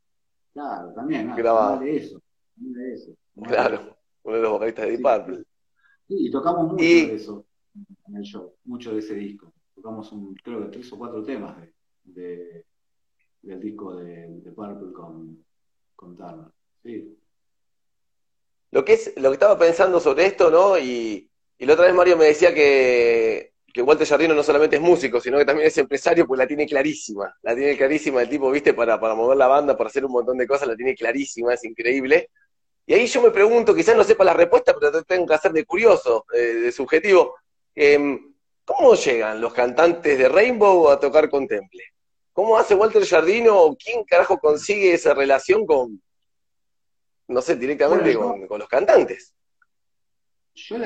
Claro, también, Graba, sumale eso, sumale eso. claro, uno de los vocalistas de Deep Sí, Purple. sí, y tocamos mucho de Y eso en el show, mucho de ese disco. Tocamos creo que 3 o 4 temas del disco de Purple con Turner. Sí. lo que estaba pensando sobre esto, ¿no? Y la otra vez Mario me decía que Walter Jardino no solamente es músico, sino que también es empresario, pues la tiene clarísima. La tiene clarísima el tipo, viste, para mover la banda, para hacer un montón de cosas, la tiene clarísima, es increíble. Y ahí yo me pregunto, quizás no sepa la respuesta, pero tengo que hacer de curioso, de subjetivo. ¿Cómo llegan los cantantes de Rainbow a tocar con Temple? ¿Cómo hace Walter Jardino? ¿Quién carajo consigue esa relación con, no sé, Bueno, directamente con los cantantes? yo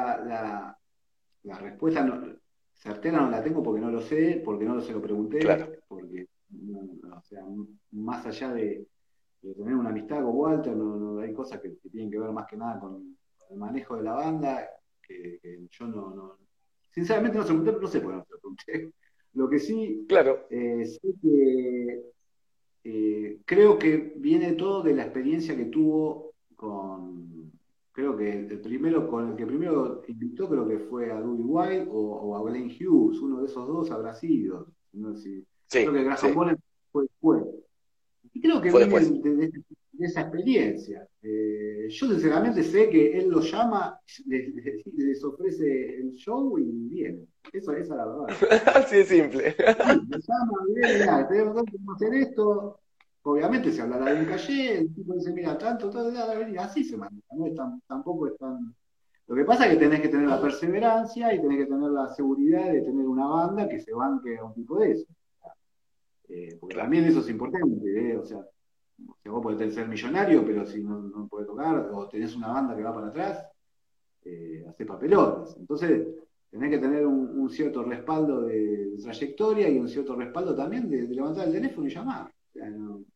la respuesta certera no la tengo porque no lo sé, porque no se lo Claro, pregunté, porque, o sea, más allá de tener una amistad con Walter, hay cosas que tienen que ver más que nada con el manejo de la banda, que yo sinceramente no se lo pregunté, no sé por qué no se lo pregunté. Lo que sí, claro, sé que creo que viene todo de la experiencia que tuvo creo que el primero, con el que primero invitó, creo que fue a Dewey White o a Glenn Hughes, uno de esos dos habrá sido. No sé creo sí, que Graham sí, Bonnet fue después. Y creo que fue viene después. de esa experiencia. Yo sinceramente sé que él los llama, les ofrece el show y viene. Esa es la verdad. Así de simple. Sí, me llama, viene, mira, tenemos que hacer esto. Obviamente se hablará de un calle, el tipo dice, mira, tanto, todo, así se maneja, no es tampoco es tan. Lo que pasa es que tenés que tener la perseverancia y tenés que tener la seguridad de tener una banda que se banque a un tipo de eso. Porque Claro, también eso es importante, ¿eh? O sea, vos podés ser millonario, pero si no podés tocar, o tenés una banda que va para atrás, hace papelones. Entonces, tenés que tener un cierto respaldo de trayectoria y un cierto respaldo también de levantar el teléfono y llamar. O sea,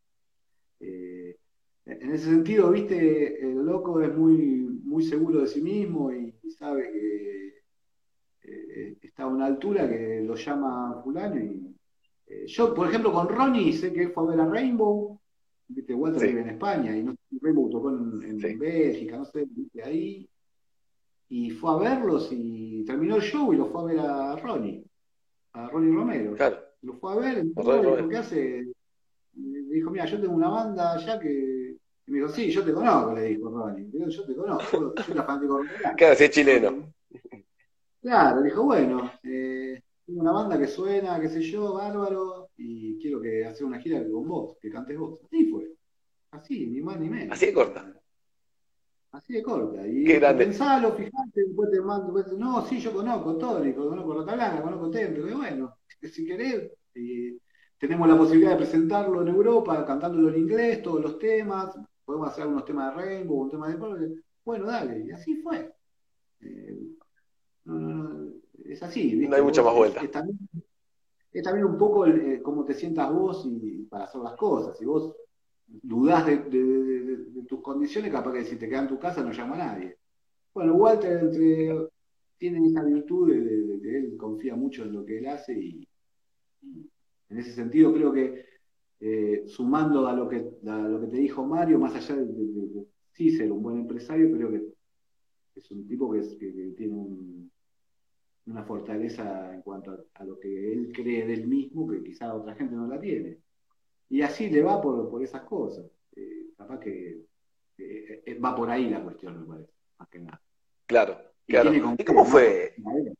en ese sentido, viste, el loco es muy seguro de sí mismo y sabe que está a una altura que lo llama fulano. Yo, por ejemplo, con Ronnie sé que fue a ver a Rainbow, viste, Walter sí, vive en España y no, Rainbow tocó en sí, Bélgica, no sé, viste, ahí y fue a verlos y terminó el show y lo fue a ver a Ronnie Romero. claro. Lo fue a ver, Horror, entró y dijo, horror. ¿qué hace? Le dijo, mira, yo tengo una banda allá que. Y me dijo, sí, yo te conozco, le dijo Ronnie. Le digo, yo te conozco, yo era fanático de Ronnie. Claro, si es chileno. Claro, dijo, bueno, tengo una banda que suena, qué sé yo, bárbaro, y quiero que hacer una gira con vos, que cantes vos. Así fue, así, ni más ni menos. Así de corta. Así de corta. Qué Y grande. pensalo, fijate, después te mando, no, sí, yo conozco Tórico, conozco Rata Blanca, conozco Templo, y bueno, si querés, tenemos la posibilidad de presentarlo en Europa, cantándolo en inglés, todos los temas, podemos hacer unos temas de Rainbow, un tema de Pablo, bueno, dale, y así fue. Eh, es así, No hay ¿viste? mucha Vos, más vuelta. es también un poco cómo te sientas vos y para hacer las cosas. Si vos dudás de tus condiciones, capaz que si te quedas en tu casa no llama a nadie. Bueno, Walter tiene esa virtud de que él confía mucho en lo que él hace y en ese sentido creo que sumando a lo que te dijo Mario, más allá de sí ser un buen empresario, creo que es un tipo que tiene una fortaleza en cuanto a lo que él cree de él mismo, que quizá otra gente no la tiene. Y así le va por esas cosas. Capaz que va por ahí la cuestión, me parece, más que nada. Claro, Y claro. tiene con ¿Y qué, cómo además, fue?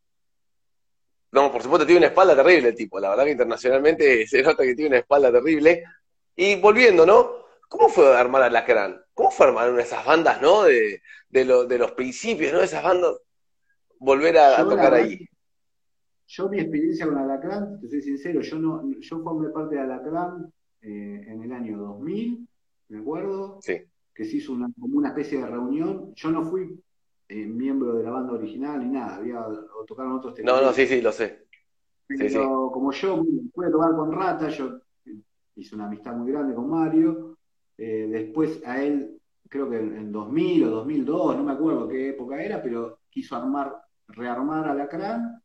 No, por supuesto, tiene una espalda terrible el tipo. La verdad que internacionalmente se nota que tiene una espalda terrible. Y volviendo, ¿no? ¿Cómo fue armar Alacrán? ¿Cómo fue armar una de esas bandas, ¿no? De los principios, ¿no? De esas bandas, volver a Yo, la tocar verdad, ahí. yo mi experiencia con Alacrán, te soy sincero, yo formé parte de Alacrán en el año 2000, me acuerdo, Sí. que se hizo como una especie de reunión. Yo no fui miembro de la banda original ni nada, o tocaron otros No, no, sí, tecladistas. sí, lo sé. Sí, sí. Pero como yo pude tocar con Rata, yo hice una amistad muy grande con Mario. Después a él, creo que en 2000 o 2002, no me acuerdo qué época era, pero quiso rearmar Alacrán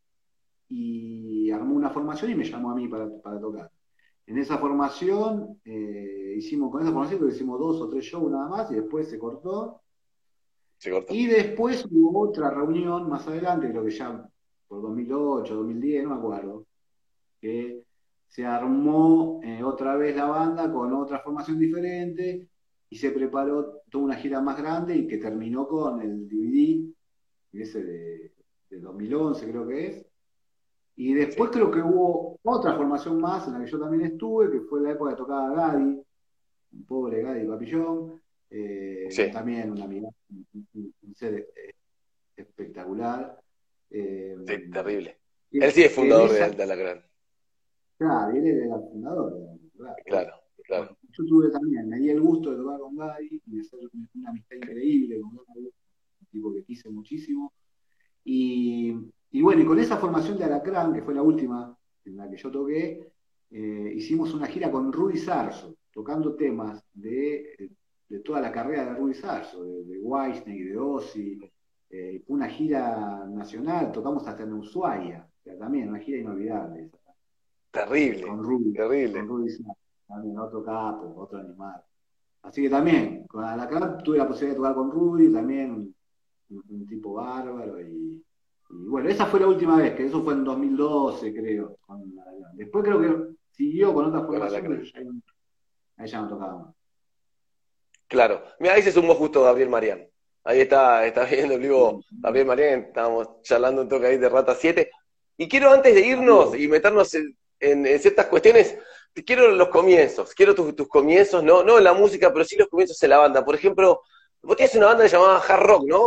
y armó una formación y me llamó a mí para tocar. En esa formación, con esa formación creo que hicimos 2 o 3 shows nada más y después se cortó. Se cortó. Y después hubo otra reunión más adelante, creo que ya por 2008, 2010, no me acuerdo, que se armó otra vez la banda con otra formación diferente y se preparó toda una gira más grande y que terminó con el DVD, ese de 2011 creo que es. Y después Sí, creo que hubo otra formación más en la que yo también estuve, que fue la época que tocaba Gadi, un pobre Gadi Papillón, sí, también una amiga, un ser espectacular. Eh, sí, terrible. Él que, sí es que en fundador esa, de Alacrán. claro, él era el fundador, ¿verdad? Claro, Bueno, claro. yo tuve también, me di el gusto de tocar con Gadi y de hacer una amistad increíble con Gadi, un tipo que quise muchísimo. Y, y bueno, y con esa formación de Alacrán, que fue la última en la que yo toqué, hicimos una gira con Rudy Sarzo, tocando temas de toda la carrera de Rudy Sarzo, de Whitesnake, de Ozzy. Fue una gira nacional, tocamos hasta en Ushuaia, o sea, también una gira inolvidable esa, Terrible, con terrible. Rudy Sarzo, también otro capo, otro animal. Así que también, con Alacrán tuve la posibilidad de tocar con Rudy, también un tipo bárbaro. Y bueno, esa fue la última vez, que eso fue en 2012, creo. Después creo que siguió con otra Con formación, pero Alacrán. ahí ya no tocaba más. Claro. Mira, ahí se sumó justo Gabriel Marián. Ahí está viendo el vivo Gabriel Marián, estábamos charlando un toque ahí de Rata 7. Y quiero antes de irnos Saludos. y meternos en ciertas cuestiones, te quiero los comienzos, quiero tus comienzos, no en la música, pero sí los comienzos en la banda. Por ejemplo, vos tenías una banda que se llamaba Hard Rock, ¿no?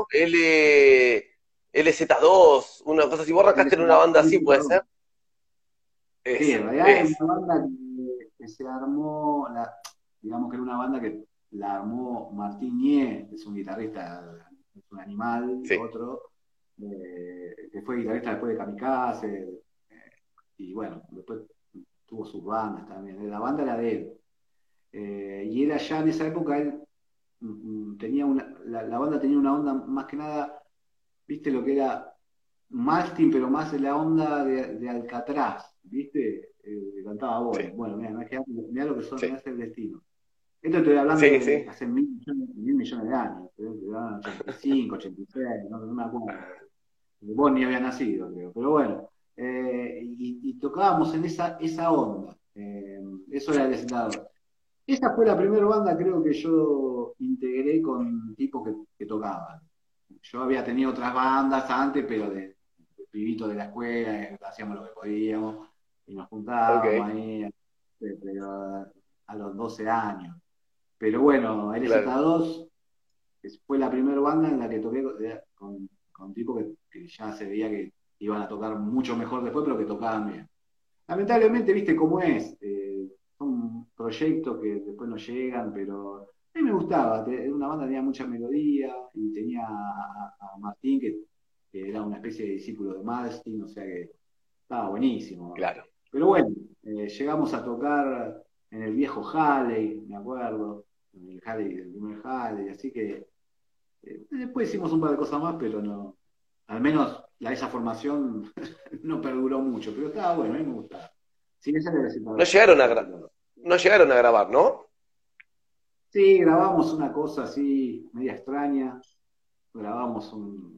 LZ2, una cosa así. Vos arrancaste en una banda así, ¿puede ser? Sí, en Esa, realidad es esa. una banda que se armó, digamos que era una banda que la armó Martín Nié, que es un guitarrista, es un animal, Sí, otro, que fue guitarrista después de Kamikaze, y bueno, después tuvo sus bandas también. La banda era de él. Y era ya en esa época, él tenía la banda tenía una onda más que nada, viste lo que era Maltin, pero más en la onda de Alcatraz, viste, que cantaba sí, Bueno, mira, mirá lo que son, sí, mirá el destino. Esto estoy hablando sí, de sí. hace mil millones de años, te dan 85, 86, no me acuerdo. Vos ni había nacido, creo, pero bueno. Y tocábamos en esa onda. Eso era el escenario. Esa fue la primera banda, creo que yo integré con tipos que tocaban. Yo había tenido otras bandas antes, pero de pibitos de la escuela, hacíamos lo que podíamos y nos juntábamos Ok. ahí. pero a los 12 años. Pero bueno, Claro. LZ2 fue la primera banda en la que toqué con tipos que ya se veía que iban a tocar mucho mejor después, pero que tocaban bien. Lamentablemente, viste cómo es, son proyectos que después no llegan, pero a mí me gustaba, una banda tenía mucha melodía y tenía a Martín, que era una especie de discípulo de Malmsteen, o sea que estaba buenísimo. Claro. Pero bueno, llegamos a tocar en el viejo Halley, me acuerdo, en el Halley, el primer Halley, así que después hicimos un par de cosas más, pero no, al menos esa formación no perduró mucho, pero estaba bueno, a mí me gustaba. Sí, esa era No llegaron a, no llegaron a grabar, ¿no? Sí, grabamos una cosa así, media extraña, grabamos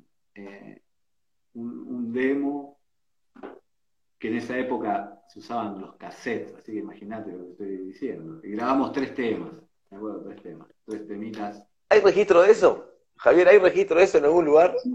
un demo que en esa época se usaban los cassettes, así que imagínate lo que estoy diciendo. Y grabamos 3 temas, me acuerdo, 3 temas, 3 temitas. ¿Hay registro de eso? Javier, ¿hay registro de eso en algún lugar? Sí,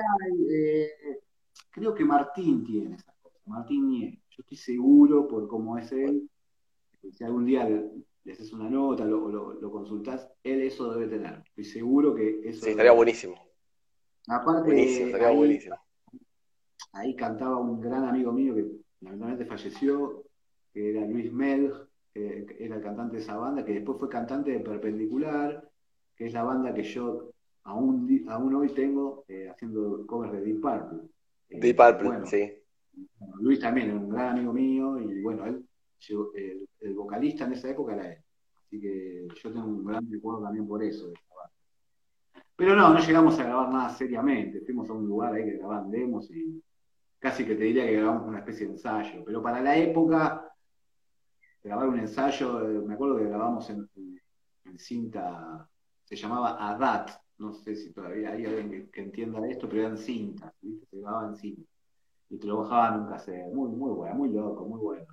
creo que Martín tiene esas cosas, Martín Niel. Yo estoy seguro por cómo es él, si algún día le haces una nota, lo consultás, él eso debe tener. Estoy seguro que eso Sí, debe estaría tener. buenísimo. Aparte, Buenísimo, estaría buenísimo. ahí cantaba un gran amigo mío que lamentablemente falleció, que era Luis Melg, que era el cantante de esa banda, que después fue cantante de Perpendicular, que es la banda que yo aún hoy tengo haciendo covers de Deep Purple. Deep Purple, Bueno, sí. Luis también era un gran amigo mío y bueno, el vocalista en esa época era él. Así que yo tengo un gran recuerdo también por eso de esa banda. Pero no llegamos a grabar nada seriamente. Fuimos a un lugar ahí que grababan demos y casi que te diría que grabamos una especie de ensayo. Pero para la época, grabar un ensayo, me acuerdo que grabamos en cinta, se llamaba ADAT. No sé si todavía hay alguien que entienda esto, pero eran cintas, ¿viste? Se grababa en cinta. Y te lo bajaban en un cassette. Muy, muy bueno, muy loco, muy bueno.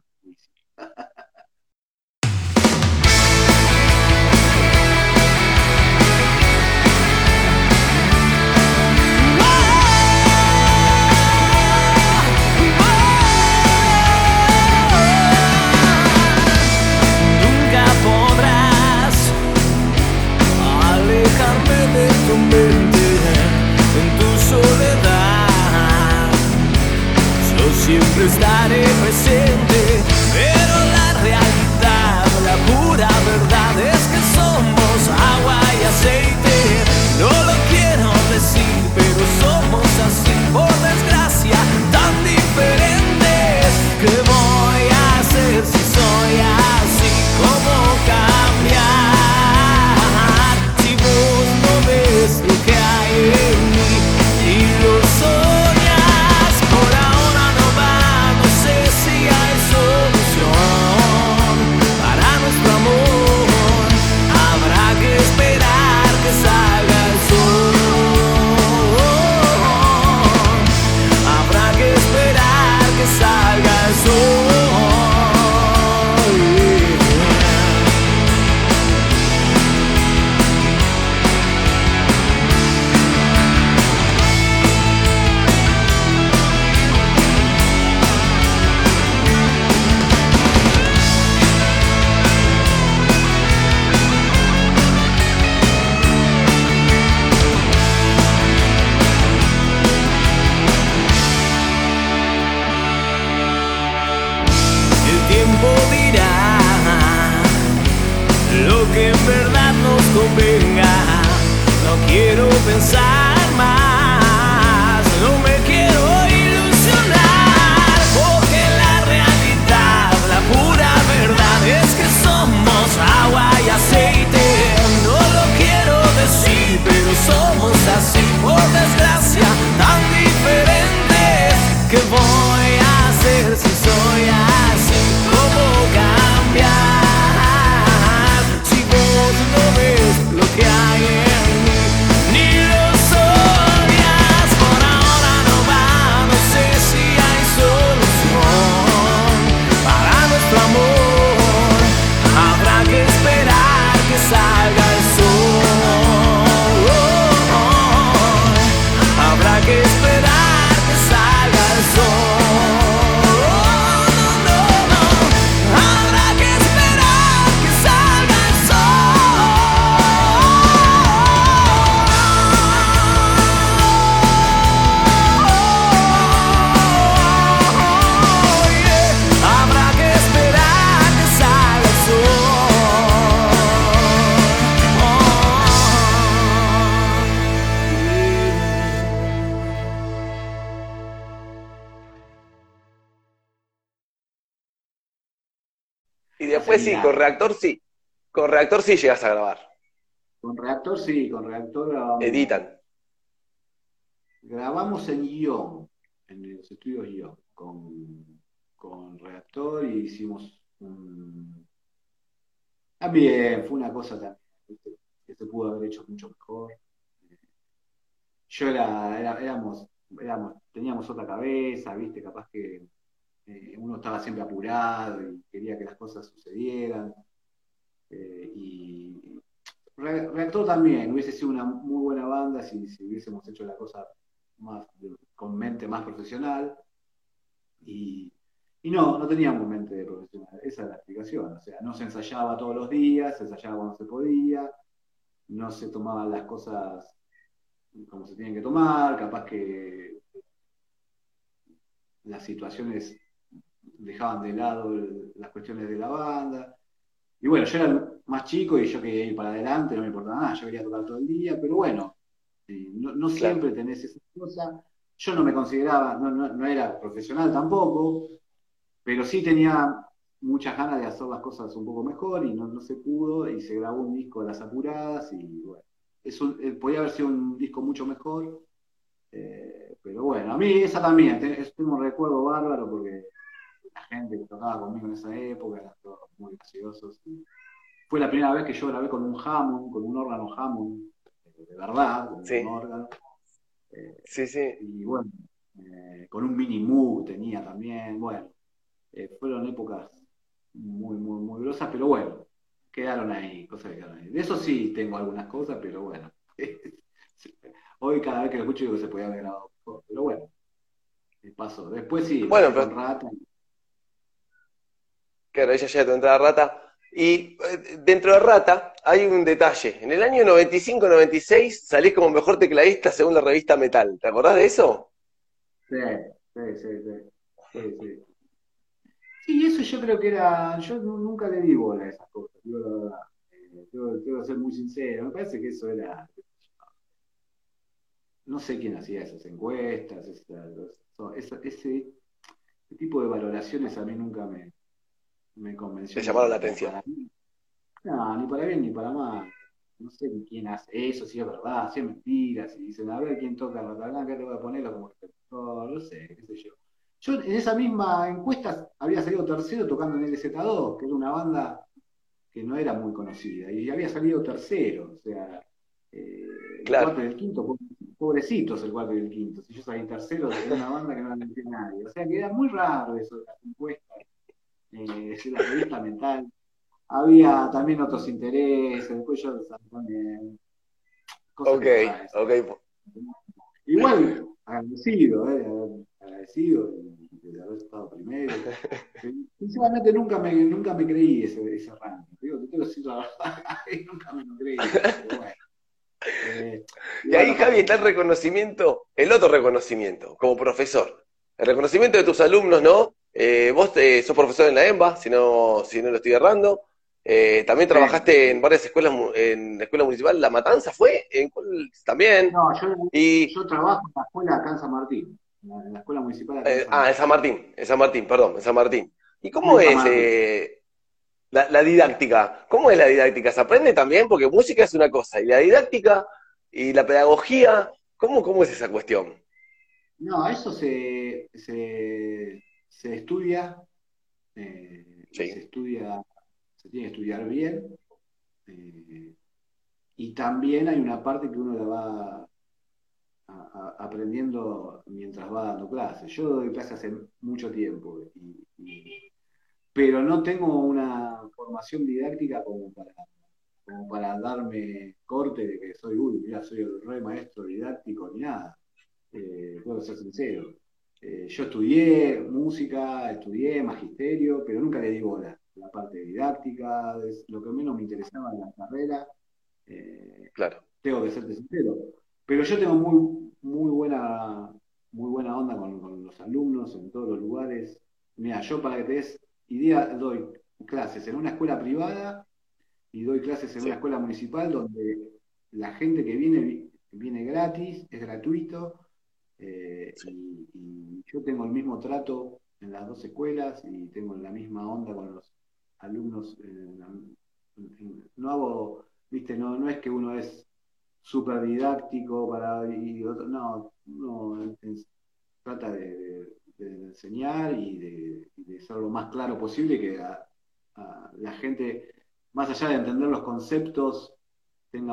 Nunca podrás alejarme de tu mente en tu soledad. Yo siempre estaré presente, pero la realidad, la pura verdad es que somos agua y aceite. No lo quiero decir, pero somos así, por desgracia, tan diferentes. ¿Qué voy a hacer si soy así? ¿Cómo cambiar? Si vos no ves lo que hay en mí y lo soñas, por ahora no va, no sé si hay solución para nuestro amor. Habrá que esperar que salga el sol. Habrá que esperar que salga el sol. El tiempo dirá lo que en verdad nos convenga. No quiero pensar más, no me quiero ilusionar, porque la realidad, la pura verdad es que somos agua y aceite. No lo quiero decir, pero somos así, por desgracia, tan diferentes. ¿Qué voy a hacer si soy así? ¿Cómo cambiar? Si vos no ves lo que hay en mí, ni lo soy. después sí, con reactor sí. Con reactor sí llegas a grabar. Con reactor sí, con reactor grabamos. Editan. Grabamos en guión, en los estudios guión, con reactor y hicimos un... También fue una cosa también, ¿viste? Que se pudo haber hecho mucho mejor. Yo teníamos otra cabeza, ¿viste? Capaz que uno estaba siempre apurado y quería que las cosas sucedieran. Y Reactor también hubiese sido una muy buena banda si hubiésemos hecho la cosa con mente más profesional. Y, y no teníamos mente de profesional, esa es la explicación. O sea, no se ensayaba todos los días, se ensayaba cuando se podía, no se tomaban las cosas como se tienen que tomar, capaz que las situaciones dejaban de lado las cuestiones de la banda. Y bueno, yo era más chico y yo quería ir para adelante, no me importaba nada, yo quería tocar todo el día, pero bueno, no siempre tenés esa cosa. Yo no me consideraba, no era profesional tampoco, pero sí tenía muchas ganas de hacer las cosas un poco mejor y no se pudo y se grabó un disco a las apuradas y bueno, podía haber sido un disco mucho mejor, pero bueno, a mí esa también, tengo un recuerdo bárbaro porque la gente que tocaba conmigo en esa época eran todos muy graciosos. Fue la primera vez que yo grabé con un Hammond, con un órgano Hammond, de verdad, con un órgano. Sí. Y bueno, con un mini Moog tenía también, bueno, fueron épocas muy, muy, muy grosas, pero bueno, quedaron ahí, cosas que quedaron ahí. De eso sí tengo algunas cosas, pero bueno. Hoy cada vez que lo escucho digo que se podía haber grabado mejor, pero bueno, pasó. Después sí, bueno, con Rata. Claro, ella ya te entrada Rata. Y dentro de Rata hay un detalle. En el año 95-96 salís como mejor tecladista según la revista Metal. ¿Te acordás de eso? Sí. Sí, eso yo creo que era. Yo nunca le di bola a esas cosas, digo la verdad. Tengo que ser muy sincero. Me parece que eso era. No sé quién hacía esas encuestas, ese tipo de valoraciones a mí nunca me convenció. Te llamaron la Ni atención. para mí. No, ni para bien ni para mal. No sé ni quién hace eso, si es verdad, si es mentira, si dicen, a ver quién toca Rata Blanca, te voy a ponerlo como repertor, no sé, qué sé yo. Yo en esa misma encuesta había salido tercero tocando en LZ2, que era una banda que no era muy conocida, y había salido tercero, o sea, el Claro. cuarto y el quinto, pobrecitos el cuarto y el quinto, si yo salí tercero de una banda que no la conocía nadie, o sea que era muy raro eso, las encuestas, la revista mental, había también otros intereses, después yo también, cosas Ok, que pasaban. ok. Igual, agradecido de haber estado primero. Sinceramente nunca me creí ese ranking. Digo, te tengo que decir la verdad, nunca me lo creí. Pero bueno. Y ahí, Bueno, Javi, está el reconocimiento, el otro reconocimiento, como profesor. El reconocimiento de tus alumnos, ¿no? Vos sos profesor en la EMBA, si no lo estoy errando. También trabajaste en varias escuelas, en la escuela municipal, La Matanza, ¿fue? También. no, Y, yo trabajo en la escuela acá en San Martín, en la escuela municipal acá en San Martín. en San Martín, perdón, en San Martín. ¿Y Sí, cómo en San es Martín. la didáctica? ¿Cómo es la didáctica? ¿Se aprende también? Porque música es una cosa, y la didáctica y la pedagogía, ¿cómo es esa cuestión? No, eso se estudia, y Sí, se tiene que estudiar bien. Y también hay una parte que uno la va aprendiendo mientras va dando clases. Yo doy clases hace mucho tiempo, pero no tengo una formación didáctica como para darme corte de que mira, soy el re maestro didáctico ni nada. Puedo ser sincero. Yo estudié música, estudié magisterio, pero nunca le di bola. La parte didáctica, es lo que menos me interesaba en la carrera. claro. Tengo que serte sincero. Pero yo tengo muy buena onda con los alumnos en todos los lugares. Mira, yo para que te des idea, doy clases en una escuela privada y doy clases en una Sí, escuela municipal donde la gente que viene gratis, es gratuito, sí. y yo tengo el mismo trato en las dos escuelas y tengo la misma onda alumnos, no hago, viste, no es que uno es súper didáctico y otro, no, uno trata de enseñar y de ser lo más claro posible, que a la gente, más allá de entender los conceptos, tenga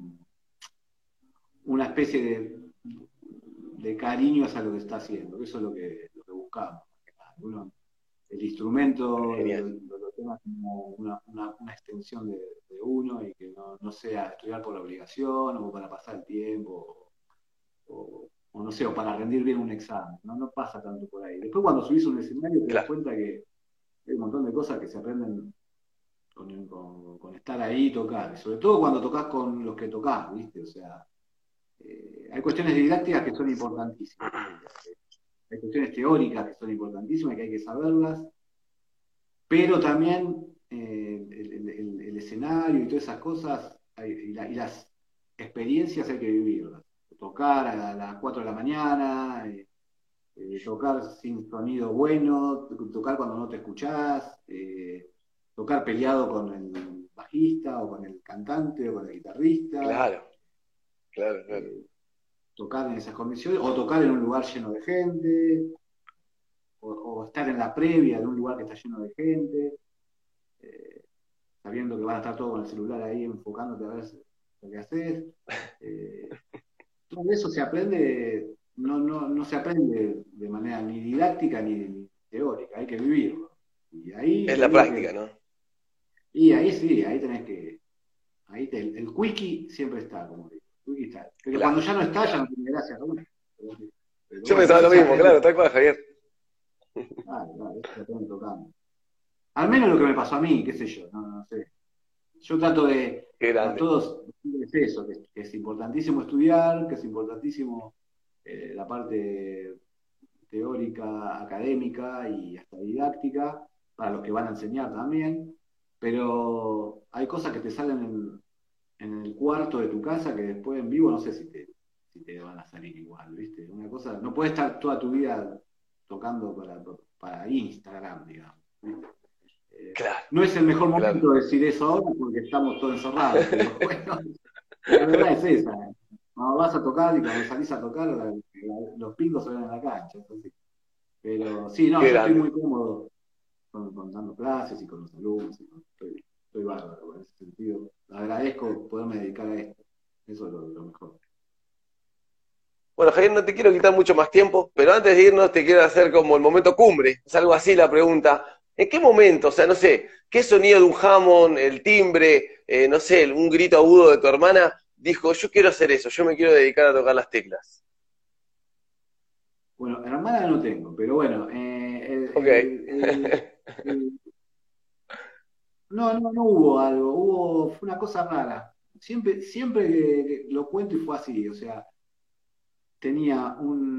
una especie de cariño hacia lo que está haciendo. Eso es lo que buscamos. El instrumento lo tenga como una extensión de uno, y que no sea estudiar por la obligación o para pasar el tiempo o no sé, o para rendir bien un examen. No pasa tanto por ahí. Después, cuando subís a un escenario, te das cuenta que hay un montón de cosas que se aprenden con estar ahí y tocar. Y sobre todo cuando tocas con los que tocás, ¿viste? O sea, hay cuestiones didácticas que son importantísimas. Hay cuestiones teóricas que son importantísimas, que hay que saberlas, pero también el escenario y todas esas cosas y las experiencias hay que vivirlas. Tocar a las 4 de la mañana, tocar sin sonido bueno, tocar cuando no te escuchás, tocar peleado con el bajista o con el cantante o con el guitarrista. Claro. Tocar en esas condiciones, o tocar en un lugar lleno de gente, o estar en la previa de un lugar que está lleno de gente, sabiendo que van a estar todos con el celular ahí enfocándote a ver lo que haces. Todo eso se aprende, no se aprende de manera ni didáctica ni teórica, hay que vivirlo. Y ahí es la práctica, ¿no? Y ahí sí, ahí tenés que... el quickie siempre está, como digo. Pero cuando ya no está, ya no tiene gracia. Yo pensaba lo mismo, claro, tal cual, Javier. Claro, eso se están tocando. Al menos lo que me pasó a mí, qué sé yo, no sé. Yo trato de a todos es eso, que es importantísimo estudiar, que es importantísimo la parte teórica, académica y hasta didáctica, para los que van a enseñar también, pero hay cosas que te salen en el cuarto de tu casa que después en vivo no sé si te van a salir igual, ¿viste? Una cosa, no puedes estar toda tu vida tocando para Instagram, digamos. Claro, no es el mejor momento de decir eso ahora porque estamos todos encerrados, pero bueno, la verdad es esa. Cuando vas a tocar y cuando salís a tocar, los pingos se ven en la cancha. Entonces. Pero sí, no, yo estoy muy cómodo con dando clases y con los alumnos. Estoy bárbaro en ese sentido. Agradezco poderme dedicar a esto. Eso es lo mejor. Bueno, Javier, no te quiero quitar mucho más tiempo, pero antes de irnos te quiero hacer como el momento cumbre. Es algo así la pregunta. ¿En qué momento? O sea, no sé, ¿qué sonido de un Hammond, el timbre, no sé, un grito agudo de tu hermana, dijo, yo quiero hacer eso, yo me quiero dedicar a tocar las teclas? Bueno, hermana no tengo, pero bueno. No hubo algo, fue una cosa rara. Siempre que lo cuento y fue así, o sea, tenía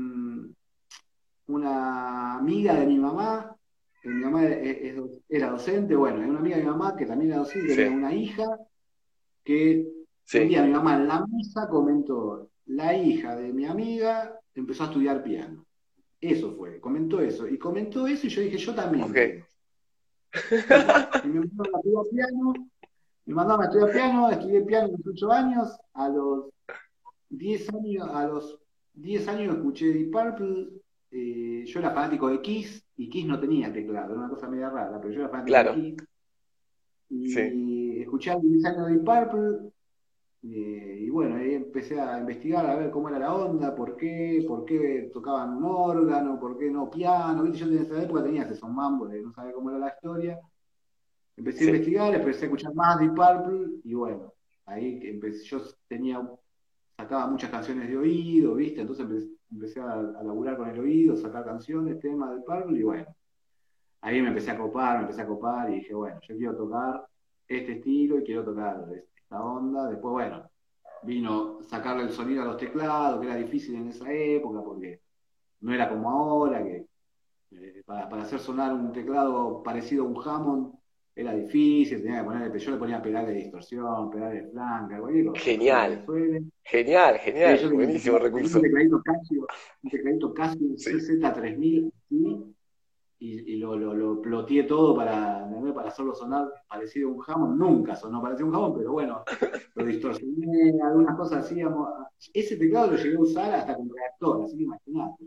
una amiga de mi mamá, que mi mamá era docente, bueno, era una amiga de mi mamá que también era docente, tenía una hija, que un día mi mamá en la mesa comentó, la hija de mi amiga empezó a estudiar piano. Eso fue, comentó eso y yo dije, yo también. Y me mandaron a estudiar piano, estudié piano a los 8 años, a los 10 años escuché Deep Purple, yo era fanático de Kiss, y Kiss no tenía teclado, era una cosa media rara, pero yo era fanático de Kiss. Y escuché a los 10 años de Deep Purple, y bueno, ahí empecé a investigar a ver cómo era la onda, por qué tocaban un órgano, por qué no piano. Yo en esa época tenía ese son mambo de no saber cómo era la historia. Empecé a investigar, empecé a escuchar más Deep Purple, y bueno, ahí yo sacaba muchas canciones de oído, ¿viste? Entonces empecé a laburar con el oído, sacar canciones, temas de Purple, y bueno, ahí me empecé a copar, y dije, bueno, yo quiero tocar este estilo y quiero tocar esta onda. Después, bueno, vino sacarle el sonido a los teclados, que era difícil en esa época, porque no era como ahora, que para hacer sonar un teclado parecido a un Hammond era difícil, tenía que yo le ponía pedales de distorsión, pedales de flanca, cualquier cosa. Genial, buenísimo recurso. Un tecladito Casio CZ3000, ¿sí? y lo ploteé todo para hacerlo sonar parecido a un Hammond. Nunca sonó parecido a un Hammond, pero bueno, lo distorsioné, algunas cosas así. Ese teclado lo llegué a usar hasta con reactor, así que imagínate.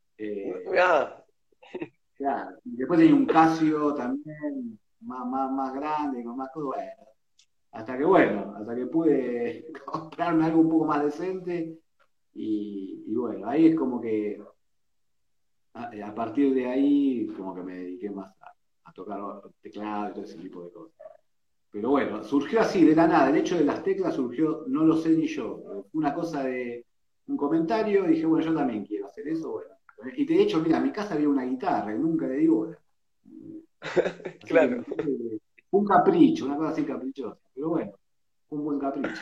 Claro. Y después tenía un Casio también, más grande, con más cosas. Bueno, hasta que pude comprarme algo un poco más decente. Y bueno, ahí es como que a partir de ahí como que me dediqué más a tocar teclado y todo ese tipo de cosas. Pero bueno, surgió así, de la nada. El hecho de las teclas surgió, no lo sé ni yo. Fue una cosa de un comentario, y dije, bueno, yo también quiero hacer eso. Bueno. Y de hecho, mira, en mi casa había una guitarra y nunca le di bola. Claro. Un capricho, una cosa así caprichosa. Pero bueno, un buen capricho.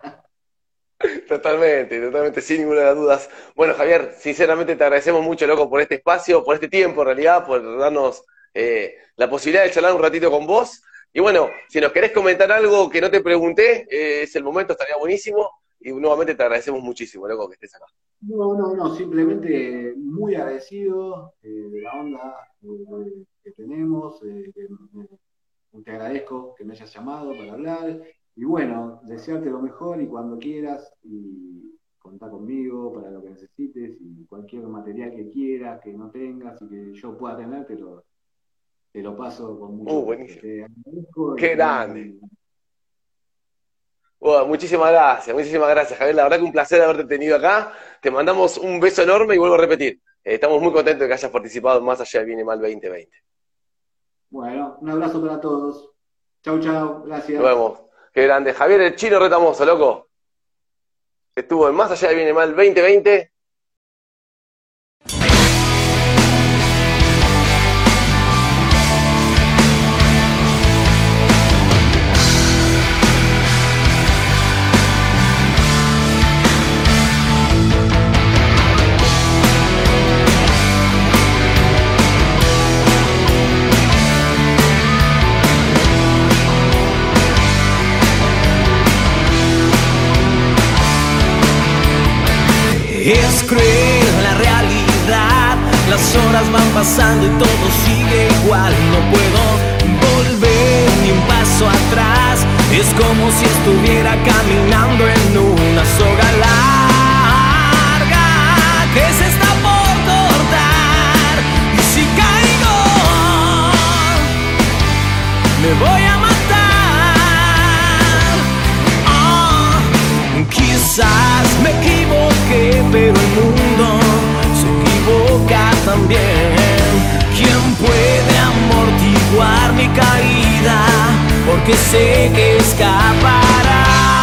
Totalmente, sin ninguna de las dudas. Bueno, Javier, sinceramente te agradecemos mucho, loco, por este espacio, por este tiempo, en realidad, por darnos la posibilidad de charlar un ratito con vos. Y bueno, si nos querés comentar algo que no te pregunté, es el momento, estaría buenísimo. Y nuevamente te agradecemos muchísimo, loco, que estés acá. No, simplemente muy agradecido de la onda que tenemos. Te agradezco que me hayas llamado para hablar. Y bueno, desearte lo mejor y cuando quieras, y contá conmigo para lo que necesites y cualquier material que quieras, que no tengas y que yo pueda tener, te lo paso con mucho gusto. Buenísimo. Te agradezco. Qué grande. Bueno, muchísimas gracias, Javier. La verdad que un placer haberte tenido acá. Te mandamos un beso enorme y vuelvo a repetir. Estamos muy contentos de que hayas participado en Más Allá del Bien y Mal 2020. Bueno, un abrazo para todos. Chau, gracias. Nos vemos. Qué grande. Javier el Chino Retamoso, loco. Estuvo en Más Allá del Bien y Mal 2020. Es cruel la realidad, las horas van pasando y todo sigue igual. No puedo volver ni un paso atrás, es como si estuviera caminando en una soga larga que se está por cortar. Y si caigo, me voy a matar. Quizás me equivoqué, pero el mundo se equivoca también. ¿Quién puede amortiguar mi caída? Porque sé que escaparás.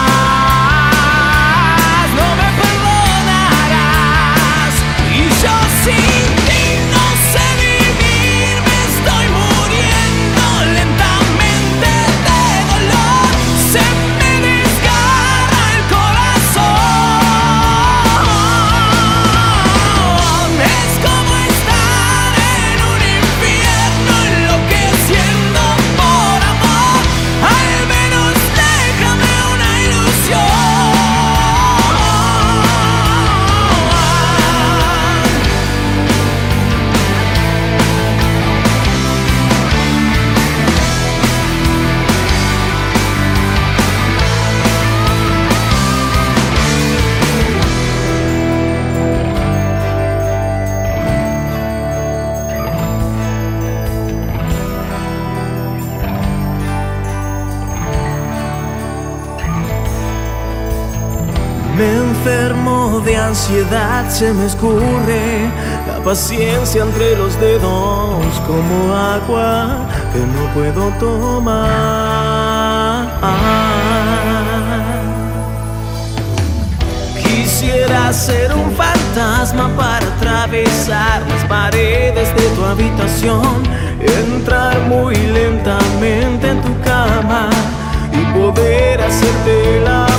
No me perdonarás. Y yo sin ti no sé vivir. Me estoy muriendo lentamente de dolor. Se me desgarra el corazón. Es como estar en un infierno enloqueciendo por amor. Al menos déjame una ilusión. Me enfermo de ansiedad, se me escurre la paciencia entre los dedos como agua que no puedo tomar. Quisiera ser un fantasma para atravesar las paredes de tu habitación, entrar muy lentamente en tu cama y poder hacerte la